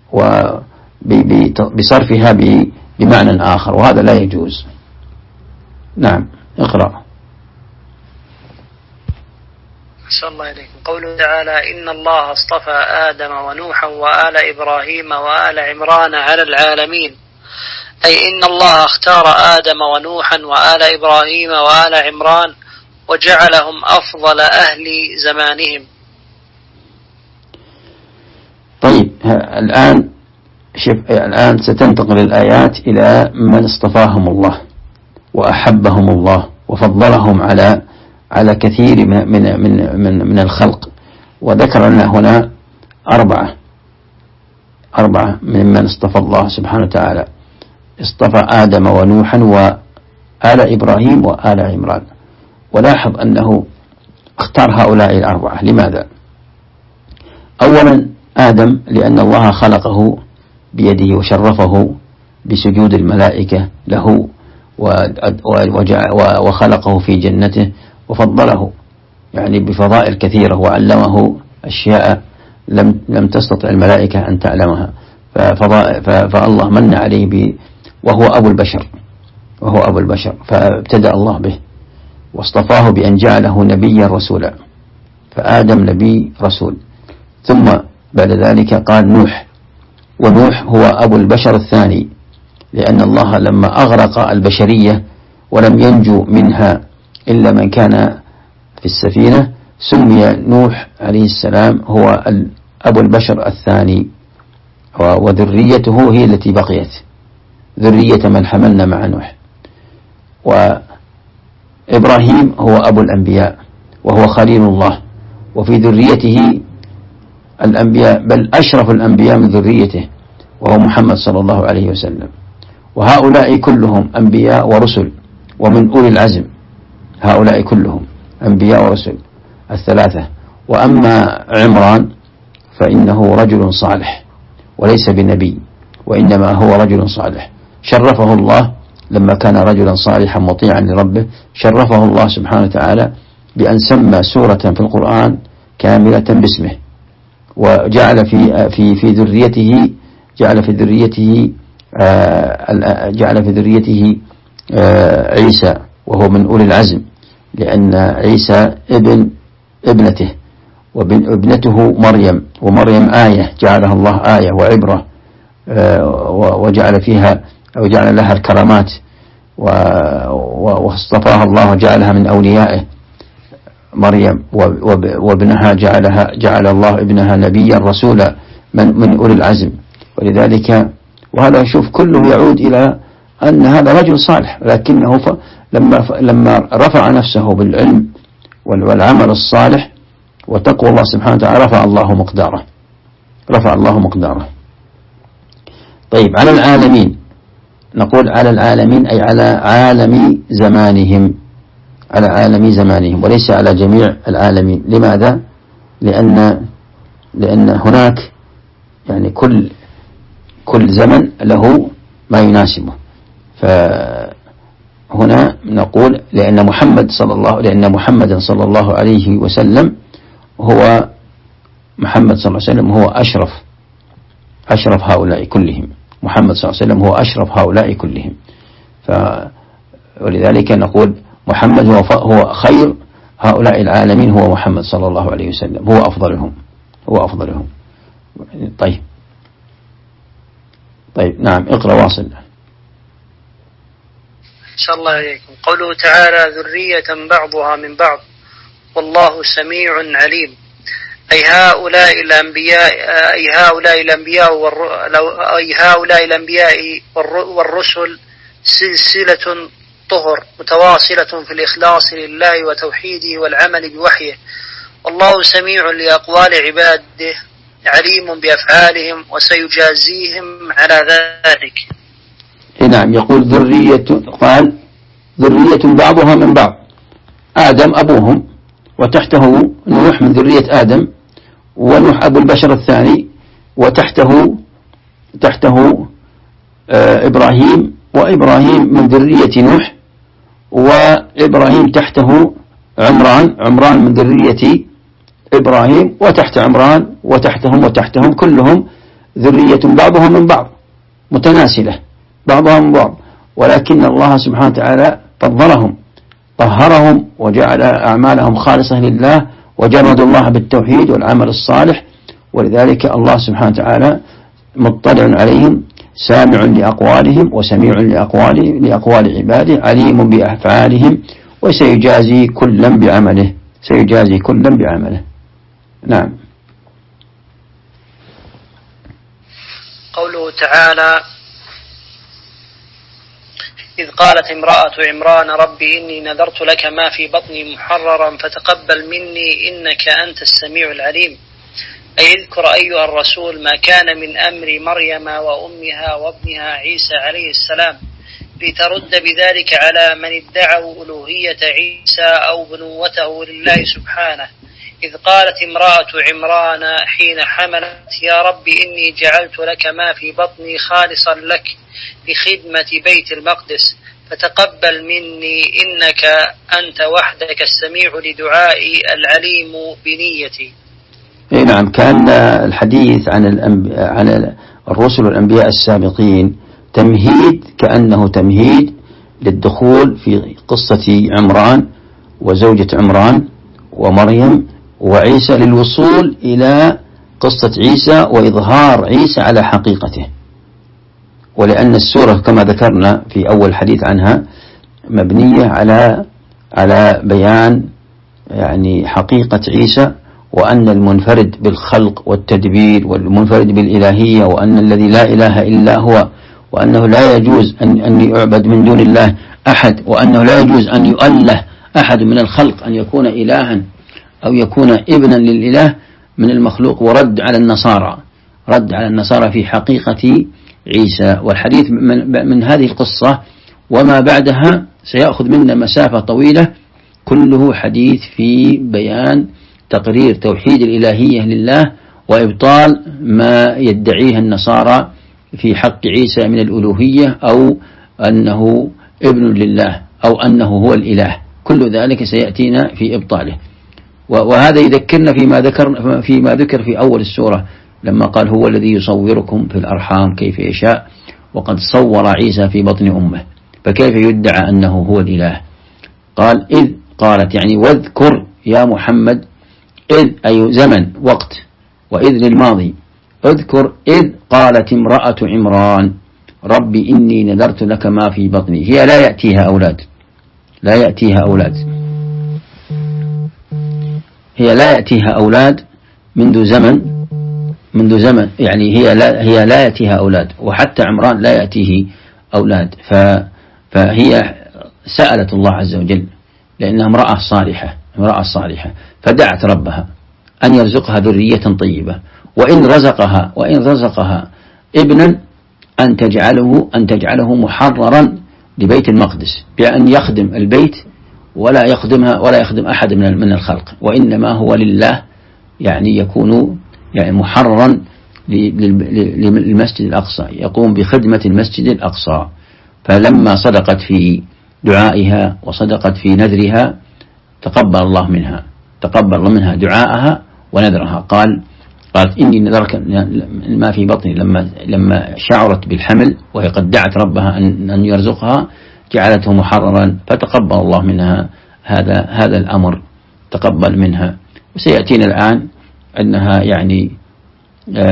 وبصرفها بمعنى آخر، وهذا لا يجوز. نعم، اقرأ. أحسن الله إليكم. قوله تعالى إن الله اصطفى آدم ونوحا وآل إبراهيم وآل عمران على العالمين، أي إن الله اختار آدم ونوحا وآل إبراهيم وآل عمران وجعلهم أفضل أهل زمانهم. طيب، الآن ستنتقل الآيات إلى من اصطفاهم الله وأحبهم الله وفضلهم على كثير من الخلق، وذكر لنا هنا أربعة ممن اصطفى الله سبحانه وتعالى. اصطفى آدم ونوحا وآل إبراهيم وآل عمران، ولاحظ أنه اختار هؤلاء الأربعة. لماذا؟ أولا آدم لأن الله خلقه بيده وشرفه بسجود الملائكة له، وخلقه في جنته وفضله يعني بفضائل كثيرة، وعلمه أشياء لم تستطع الملائكة أن تعلمها، فالله من عليه وهو أبو البشر، فابتدأ الله به واصطفاه بأن جعله نبيا رسولا، فآدم نبي رسول. ثم بعد ذلك قال نوح، ونوح هو أبو البشر الثاني، لأن الله لما أغرق البشرية ولم ينجو منها إلا من كان في السفينة سمي نوح عليه السلام هو أبو البشر الثاني، وذريته هي التي بقيت، ذرية من حملنا مع نوح. وإبراهيم هو أبو الأنبياء وهو خليل الله، وفي ذريته الأنبياء، بل أشرف الأنبياء من ذريته وهو محمد صلى الله عليه وسلم. وهؤلاء كلهم أنبياء ورسل ومن أولي العزم، هؤلاء كلهم أنبياء ورسل الثلاثة. وأما عمران فإنه رجل صالح وليس بنبي، وإنما هو رجل صالح شرفه الله لما كان رجلا صالحا مطيعا لربه، شرفه الله سبحانه وتعالى بأن سمى سورة في القرآن كاملة باسمه، وجعل في ذريته عيسى وهو من أولي العزم، لأن عيسى ابنته، وابنته مريم، ومريم آية جعلها الله آية وعبرة، وجعل لها الكرامات، واصطفاها الله وجعلها من أوليائه مريم، وابنها جعل الله ابنها نبيا رسولا من أولي العزم. ولذلك وهذا شوف كله يعود إلى أن هذا رجل صالح، لكنه لما رفع نفسه بالعلم والعمل الصالح وتقوى الله سبحانه وتعالى رفع الله مقداره. طيب، على العالمين، نقول على العالمين أي على عالم زمانهم، على عالم زمانهم وليس على جميع العالمين. لماذا؟ لأن هناك يعني كل زمن له ما يناسبه، فهنا نقول لأن محمدا صلى الله عليه وسلم هو محمد صلى الله عليه وسلم هو أشرف هؤلاء كلهم، محمد صلى الله عليه وسلم هو أشرف هؤلاء كلهم، ولذلك نقول محمد هو خير هؤلاء العالمين، هو محمد صلى الله عليه وسلم هو أفضلهم. طيب نعم، اقرأ واصل. صلى الله عليكم. قوله تعالى ذرية بعضها من بعض والله سميع عليم، أي هؤلاء الأنبياء والرسل سلسلة طهر متواصلة في الإخلاص لله وتوحيده والعمل بوحيه، والله سميع لأقوال عباده عليم بأفعالهم وسيجازيهم على ذلك. نعم. يقول قال ذرية بعضها من بعض، آدم أبوهم وتحته نوح من ذرية آدم، ونوح أبو البشر الثاني، وتحته إبراهيم، وإبراهيم من ذرية نوح، وإبراهيم تحته عمران من ذرية إبراهيم، وتحت عمران وتحتهم كلهم ذرية بعضهم من بعض متناسلة بعضهم من بعض، ولكن الله سبحانه وتعالى فضلهم طهرهم وجعل أعمالهم خالصة لله وجردوا الله بالتوحيد والعمل الصالح، ولذلك الله سبحانه وتعالى مطلع عليهم سامع لأقوالهم وسميع لأقوال عباده عليم بأفعالهم وسيجازي كلا بعمله. نعم. قوله تعالى إذ قالت امرأة عمران ربي إني نذرت لك ما في بطني محررا فتقبل مني إنك أنت السميع العليم، أي اذكر أيها الرسول ما كان من أمر مريم وأمها وابنها عيسى عليه السلام لترد بذلك على من ادعوا ألوهية عيسى أو بنوته لله سبحانه. إذ قالت امرأة عمران حين حملت يا رب إني جعلت لك ما في بطني خالصا لك لخدمة بيت المقدس فتقبل مني إنك أنت وحدك السميع لدعائي العليم بنيتي. نعم. كان الحديث عن الرسل والأنبياء السابقين كأنه تمهيد للدخول في قصة عمران وزوجة عمران ومريم وعيسى، للوصول إلى قصة عيسى وإظهار عيسى على حقيقته، ولأن السورة كما ذكرنا في أول حديث عنها مبنية على بيان يعني حقيقة عيسى، وأن المنفرد بالخلق والتدبير والمنفرد بالإلهية، وأن الذي لا إله إلا هو، وأنه لا يجوز أن يعبد من دون الله أحد، وأنه لا يجوز أن يؤله أحد من الخلق أن يكون إلها أو يكون ابنا للإله من المخلوق، ورد على النصارى في حقيقة عيسى. والحديث من هذه القصة وما بعدها سيأخذ منا مسافة طويلة، كله حديث في بيان تقرير توحيد الإلهية لله وإبطال ما يدعيه النصارى في حق عيسى من الألوهية أو أنه ابن لله أو أنه هو الإله، كل ذلك سيأتينا في إبطاله. وهذا يذكرنا فيما ذكر في أول السورة لما قال هو الذي يصوركم في الأرحام كيف يشاء، وقد صور عيسى في بطن أمه، فكيف يدعى أنه هو الإله؟ قال إذ قالت، يعني واذكر يا محمد، إذ أي زمن وقت، وإذ للماضي، اذكر إذ قالت امرأة عمران ربي إني نذرت لك ما في بطني. هي لا يأتيها أولاد منذ زمن، يعني هي لا يأتيها أولاد، وحتى عمران لا يأتيه أولاد، فهي سألت الله عز وجل لأنها امرأة صالحة فدعت ربها أن يرزقها ذرية طيبة، وإن رزقها ابنا أن تجعله محررا لبيت المقدس، بأن يخدم البيت ولا يخدم أحد من الخلق، وإنما هو لله، يعني يكون محررا للمسجد الأقصى، يقوم بخدمة المسجد الأقصى. فلما صدقت في دعائها وصدقت في نذرها تقبل الله منها دعاءها ونذرها. قالت إني نذرك ما في بطني، لما شعرت بالحمل وهي قد دعت ربها أن يرزقها جعلته محررا، فتقبل الله منها هذا الأمر، تقبل منها. وسيأتينا الآن أنها يعني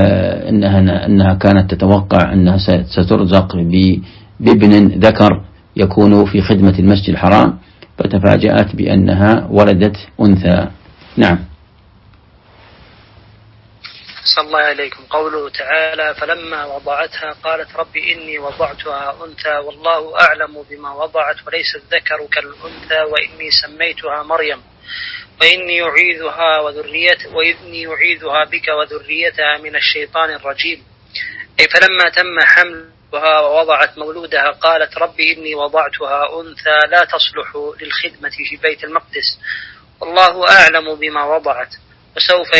أنها كانت تتوقع أنها سترزق بابن ذكر يكون في خدمة المسجد الحرام، فتفاجأت بأنها ولدت أنثى. نعم. صلى الله عليكم. قوله تعالى: فلما وضعتها قالت رب إني وضعتها أنثى والله أعلم بما وضعت وليس الذكر كالأنثى وإني سميتها مريم وإني أعيذها بك وذريتها من الشيطان الرجيم. أي فلما تم حملها ووضعت مولودها قالت رب إني وضعتها أنثى لا تصلح للخدمة في بيت المقدس والله أعلم بما وضعت وسوف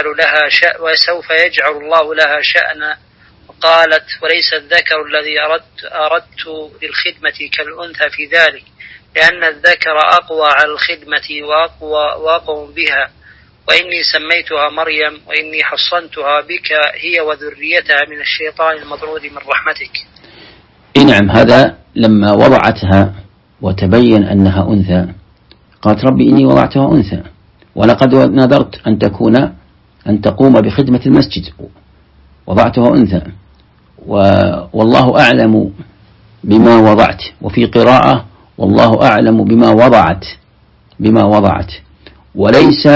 يجعل الله لها شأنا. وقالت وليس الذكر الذي أردت للخدمة كالأنثى في ذلك لأن الذكر أقوى على الخدمة وأقوم بها وإني سميتها مريم وإني حصنتها بك هي وذريتها من الشيطان المطرود من رحمتك. نعم. هذا لما وضعتها وتبين أنها أنثى قالت ربي إني وضعتها أنثى ولقد نذرت أن تقوم بخدمة المسجد وضعتها أنثى والله أعلم بما وضعت. وفي قراءة والله أعلم بما وضعت وليس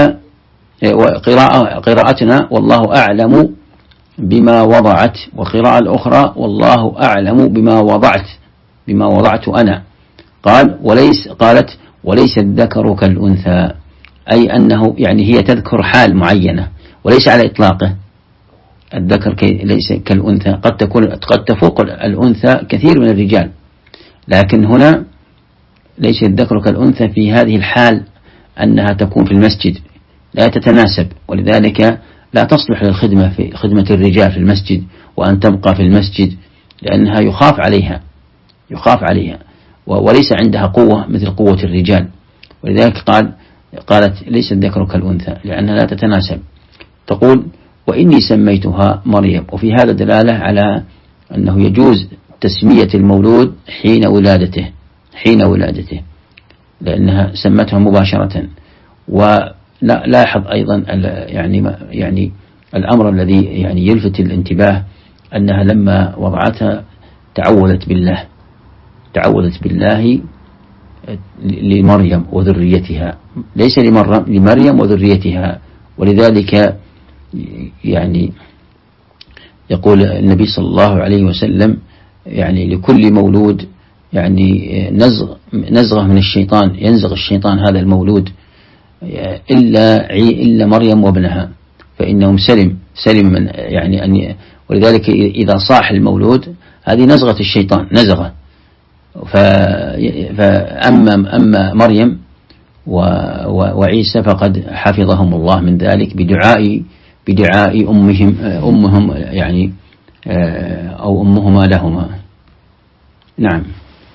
قراءتنا والله أعلم بما وضعت، وقراءة الأخرى والله أعلم بما وضعت أنا. قالت وليس الذكر كالأنثى، أي أنه يعني هي تذكر حال معينة وليس على إطلاقه. الذكر ليس كالأنثى، قد تفوق الأنثى كثير من الرجال، لكن هنا ليس الذكر كالأنثى في هذه الحال أنها تكون في المسجد لا تتناسب، ولذلك لا تصلح للخدمة في خدمة الرجال في المسجد وأن تبقى في المسجد لأنها يخاف عليها وليس عندها قوة مثل قوة الرجال. ولذلك قالت ليس الذكر كالأنثى لأنها لا تتناسب. تقول وإني سميتها مريم، وفي هذا دلالة على أنه يجوز تسمية المولود حين ولادته لأنها سمتها مباشرة. ولاحظ أيضا يعني الأمر الذي يعني يلفت الانتباه أنها لما وضعتها تعوذت بالله لمريم وذريتها، ليس لمريم وذريتها. ولذلك يعني يقول النبي صلى الله عليه وسلم يعني لكل مولود يعني نزغة من الشيطان، ينزغ الشيطان هذا المولود إلا مريم وابنها فإنهم سلم من يعني ولذلك إذا صاح المولود هذه نزغة الشيطان نزغة. فأما مريم وعيسى فقد حفظهم الله من ذلك بدعاء أمهم يعني أو أمهما لهما. نعم.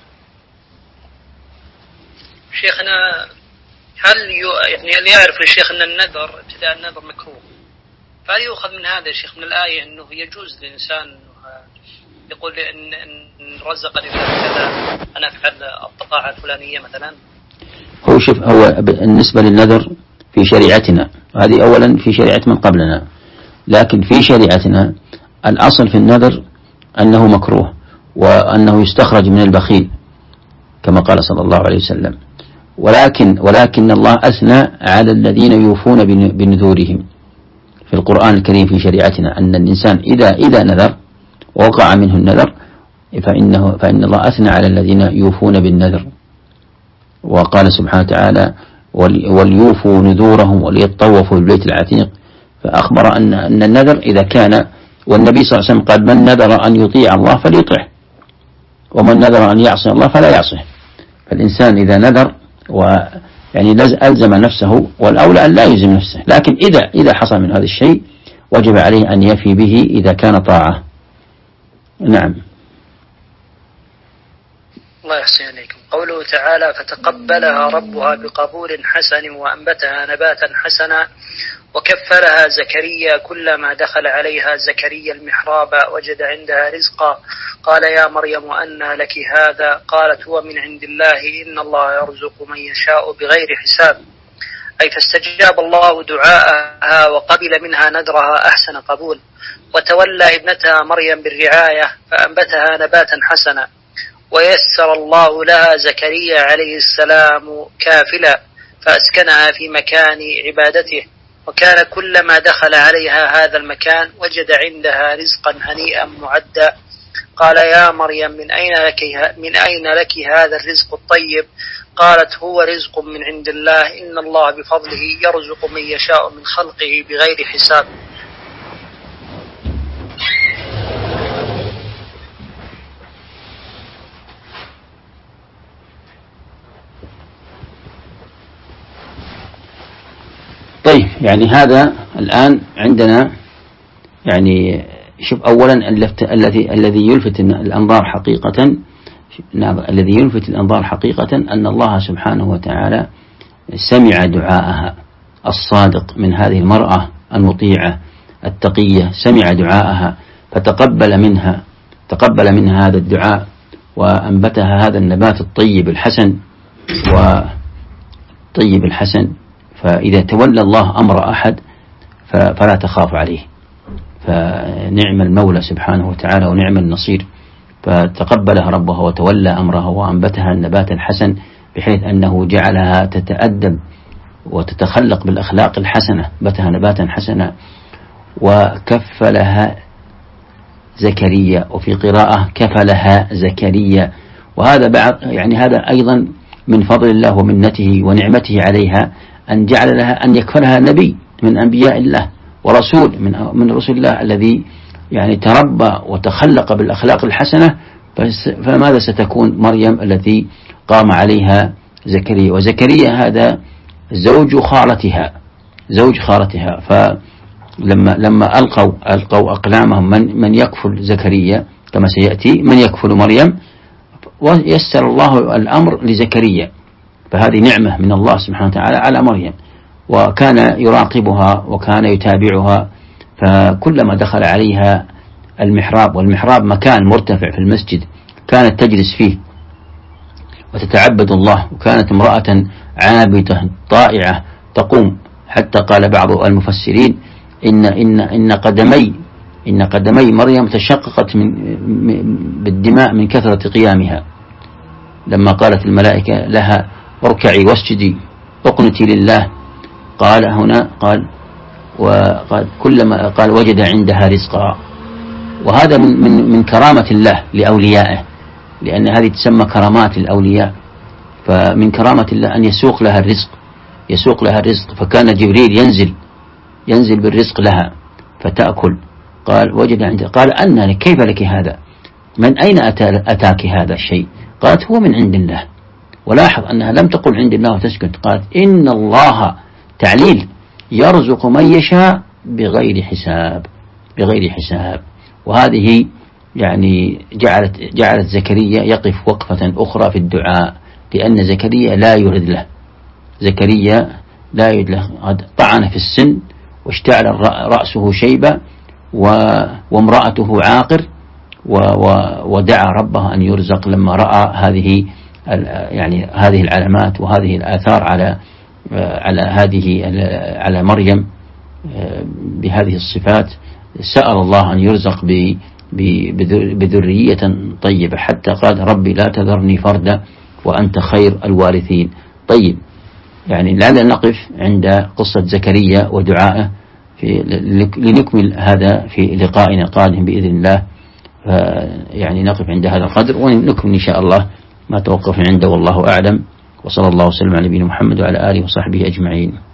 شيخنا هل يعني يعرف الشيخ أن ابتداء النذر مكروه، فهل يؤخذ من هذا يا شيخ من الآية أنه يجوز للإنسان يقول إن رزقني كذا أنا أفعل الطاعة الفلانية مثلا؟ هو بالنسبة للنذر في شريعتنا، هذه أولا في شريعة من قبلنا، لكن في شريعتنا الأصل في النذر أنه مكروه وأنه يستخرج من البخيل كما قال صلى الله عليه وسلم. ولكن الله أثنى على الذين يوفون بنذورهم في القرآن الكريم في شريعتنا أن الإنسان إذا نذر ووقع منه النذر فإن الله أثنى على الذين يوفون بالنذر. وقال سبحانه وتعالى وليوفوا نذورهم وليطوفوا بالبيت العتيق، فأخبر أن النذر إذا كان، والنبي صلى الله عليه وسلم قال من نذر أن يطيع الله فليطعه ومن نذر أن يعصي الله فلا يعصيه. فالإنسان إذا نذر ويعني ألزم نفسه، والأولى أن لا يلزم نفسه، لكن إذا حصل من هذا الشيء وجب عليه أن يفي به إذا كان طاعة. نعم. الله يحسن عليكم. قوله تعالى فتقبلها ربها بقبول حسن وأنبتها نباتا حسنا وكفلها زكريا كلما دخل عليها زكريا المحراب وجد عندها رزقا قال يا مريم أنى لك هذا قالت هو من عند الله إن الله يرزق من يشاء بغير حساب. أي فاستجاب الله دعاءها وقبل منها نذرها أحسن قبول وتولى ابنتها مريم بالرعاية فأنبتها نباتا حسنا ويسر الله لها زكريا عليه السلام كافلا فأسكنها في مكان عبادته، وكان كلما دخل عليها هذا المكان وجد عندها رزقا هنيئا معدا. قال يا مريم من أين لك هذا الرزق الطيب؟ قالت هو رزق من عند الله، إن الله بفضله يرزق من يشاء من خلقه بغير حساب. طيب، يعني هذا الآن عندنا، يعني شوف أولا الذي يلفت الأنظار حقيقة، الذي يلفت الأنظار حقيقة أن الله سبحانه وتعالى سمع دعاءها الصادق من هذه المرأة المطيعة التقية، سمع دعاءها فتقبل منها هذا الدعاء وأنبتها هذا النبات الطيب الحسن. فإذا تولى الله أمر أحد فلا تخاف عليه، فنعم المولى سبحانه وتعالى ونعم النصير. فتقبلها ربها وتولى أمرها وأنبتها النبات الحسن، بحيث أنه جعلها تتأدب وتتخلق بالأخلاق الحسنة، بتها نباتا حسنا. وكفلها زكريا، وفي قراءة كفلها زكريا. وهذا هذا أيضا من فضل الله ومنته ونعمته عليها، أن جعل لها أن يكفلها نبي من أنبياء الله ورسول من رسول الله الذي يعني تربى وتخلق بالأخلاق الحسنة. فماذا ستكون مريم التي قام عليها زكريا؟ وزكريا هذا زوج خالتها. فلما ألقوا أقلامهم من يكفل زكريا كما سيأتي، من يكفل مريم، ويسر الله الأمر لزكريا. فهذه نعمة من الله سبحانه وتعالى على مريم، وكان يراقبها وكان يتابعها. فكلما دخل عليها المحراب، والمحراب مكان مرتفع في المسجد، كانت تجلس فيه وتتعبد الله. وكانت امرأة عابدة طائعة تقوم، حتى قال بعض المفسرين إن قدمي مريم تشققت بالدماء من كثرة قيامها، لما قالت الملائكة لها اركعي واسجدي اقنتي لله. قال هنا وقال كلما قال وجد عندها رزقا. وهذا من كرامة الله لأوليائه، لأن هذه تسمى كرامات الأولياء. فمن كرامة الله أن يسوق لها الرزق. فكان جبريل ينزل بالرزق لها فتأكل. قال وجد عندها، قال أن كيف لك هذا؟ من أين أتاك هذا الشيء؟ قالت هو من عند الله. ولاحظ أنها لم تقل عند الله وتسكت، قالت إن الله تعليل يرزق من يشاء بغير حساب. وهذه يعني جعلت زكريا يقف وقفة أخرى في الدعاء، لأن زكريا لا يرد له، قد طعن في السن واشتعل رأسه شيبة وامرأته عاقر، ودعا ربه أن يرزق لما رأى هذه العلامات وهذه الآثار على مريم بهذه الصفات. سأل الله أن يرزق بذرية طيبة، حتى قال ربي لا تذرني فردا وأنت خير الوارثين. طيب، يعني لعلنا نقف عند قصة زكريا ودعائه لنكمل هذا في لقائنا القادم بإذن الله. يعني نقف عند هذا القدر ونكمل إن شاء الله ما توقفنا عنده، والله أعلم. وصلى الله وسلم على نبينا محمد وعلى آله وصحبه أجمعين.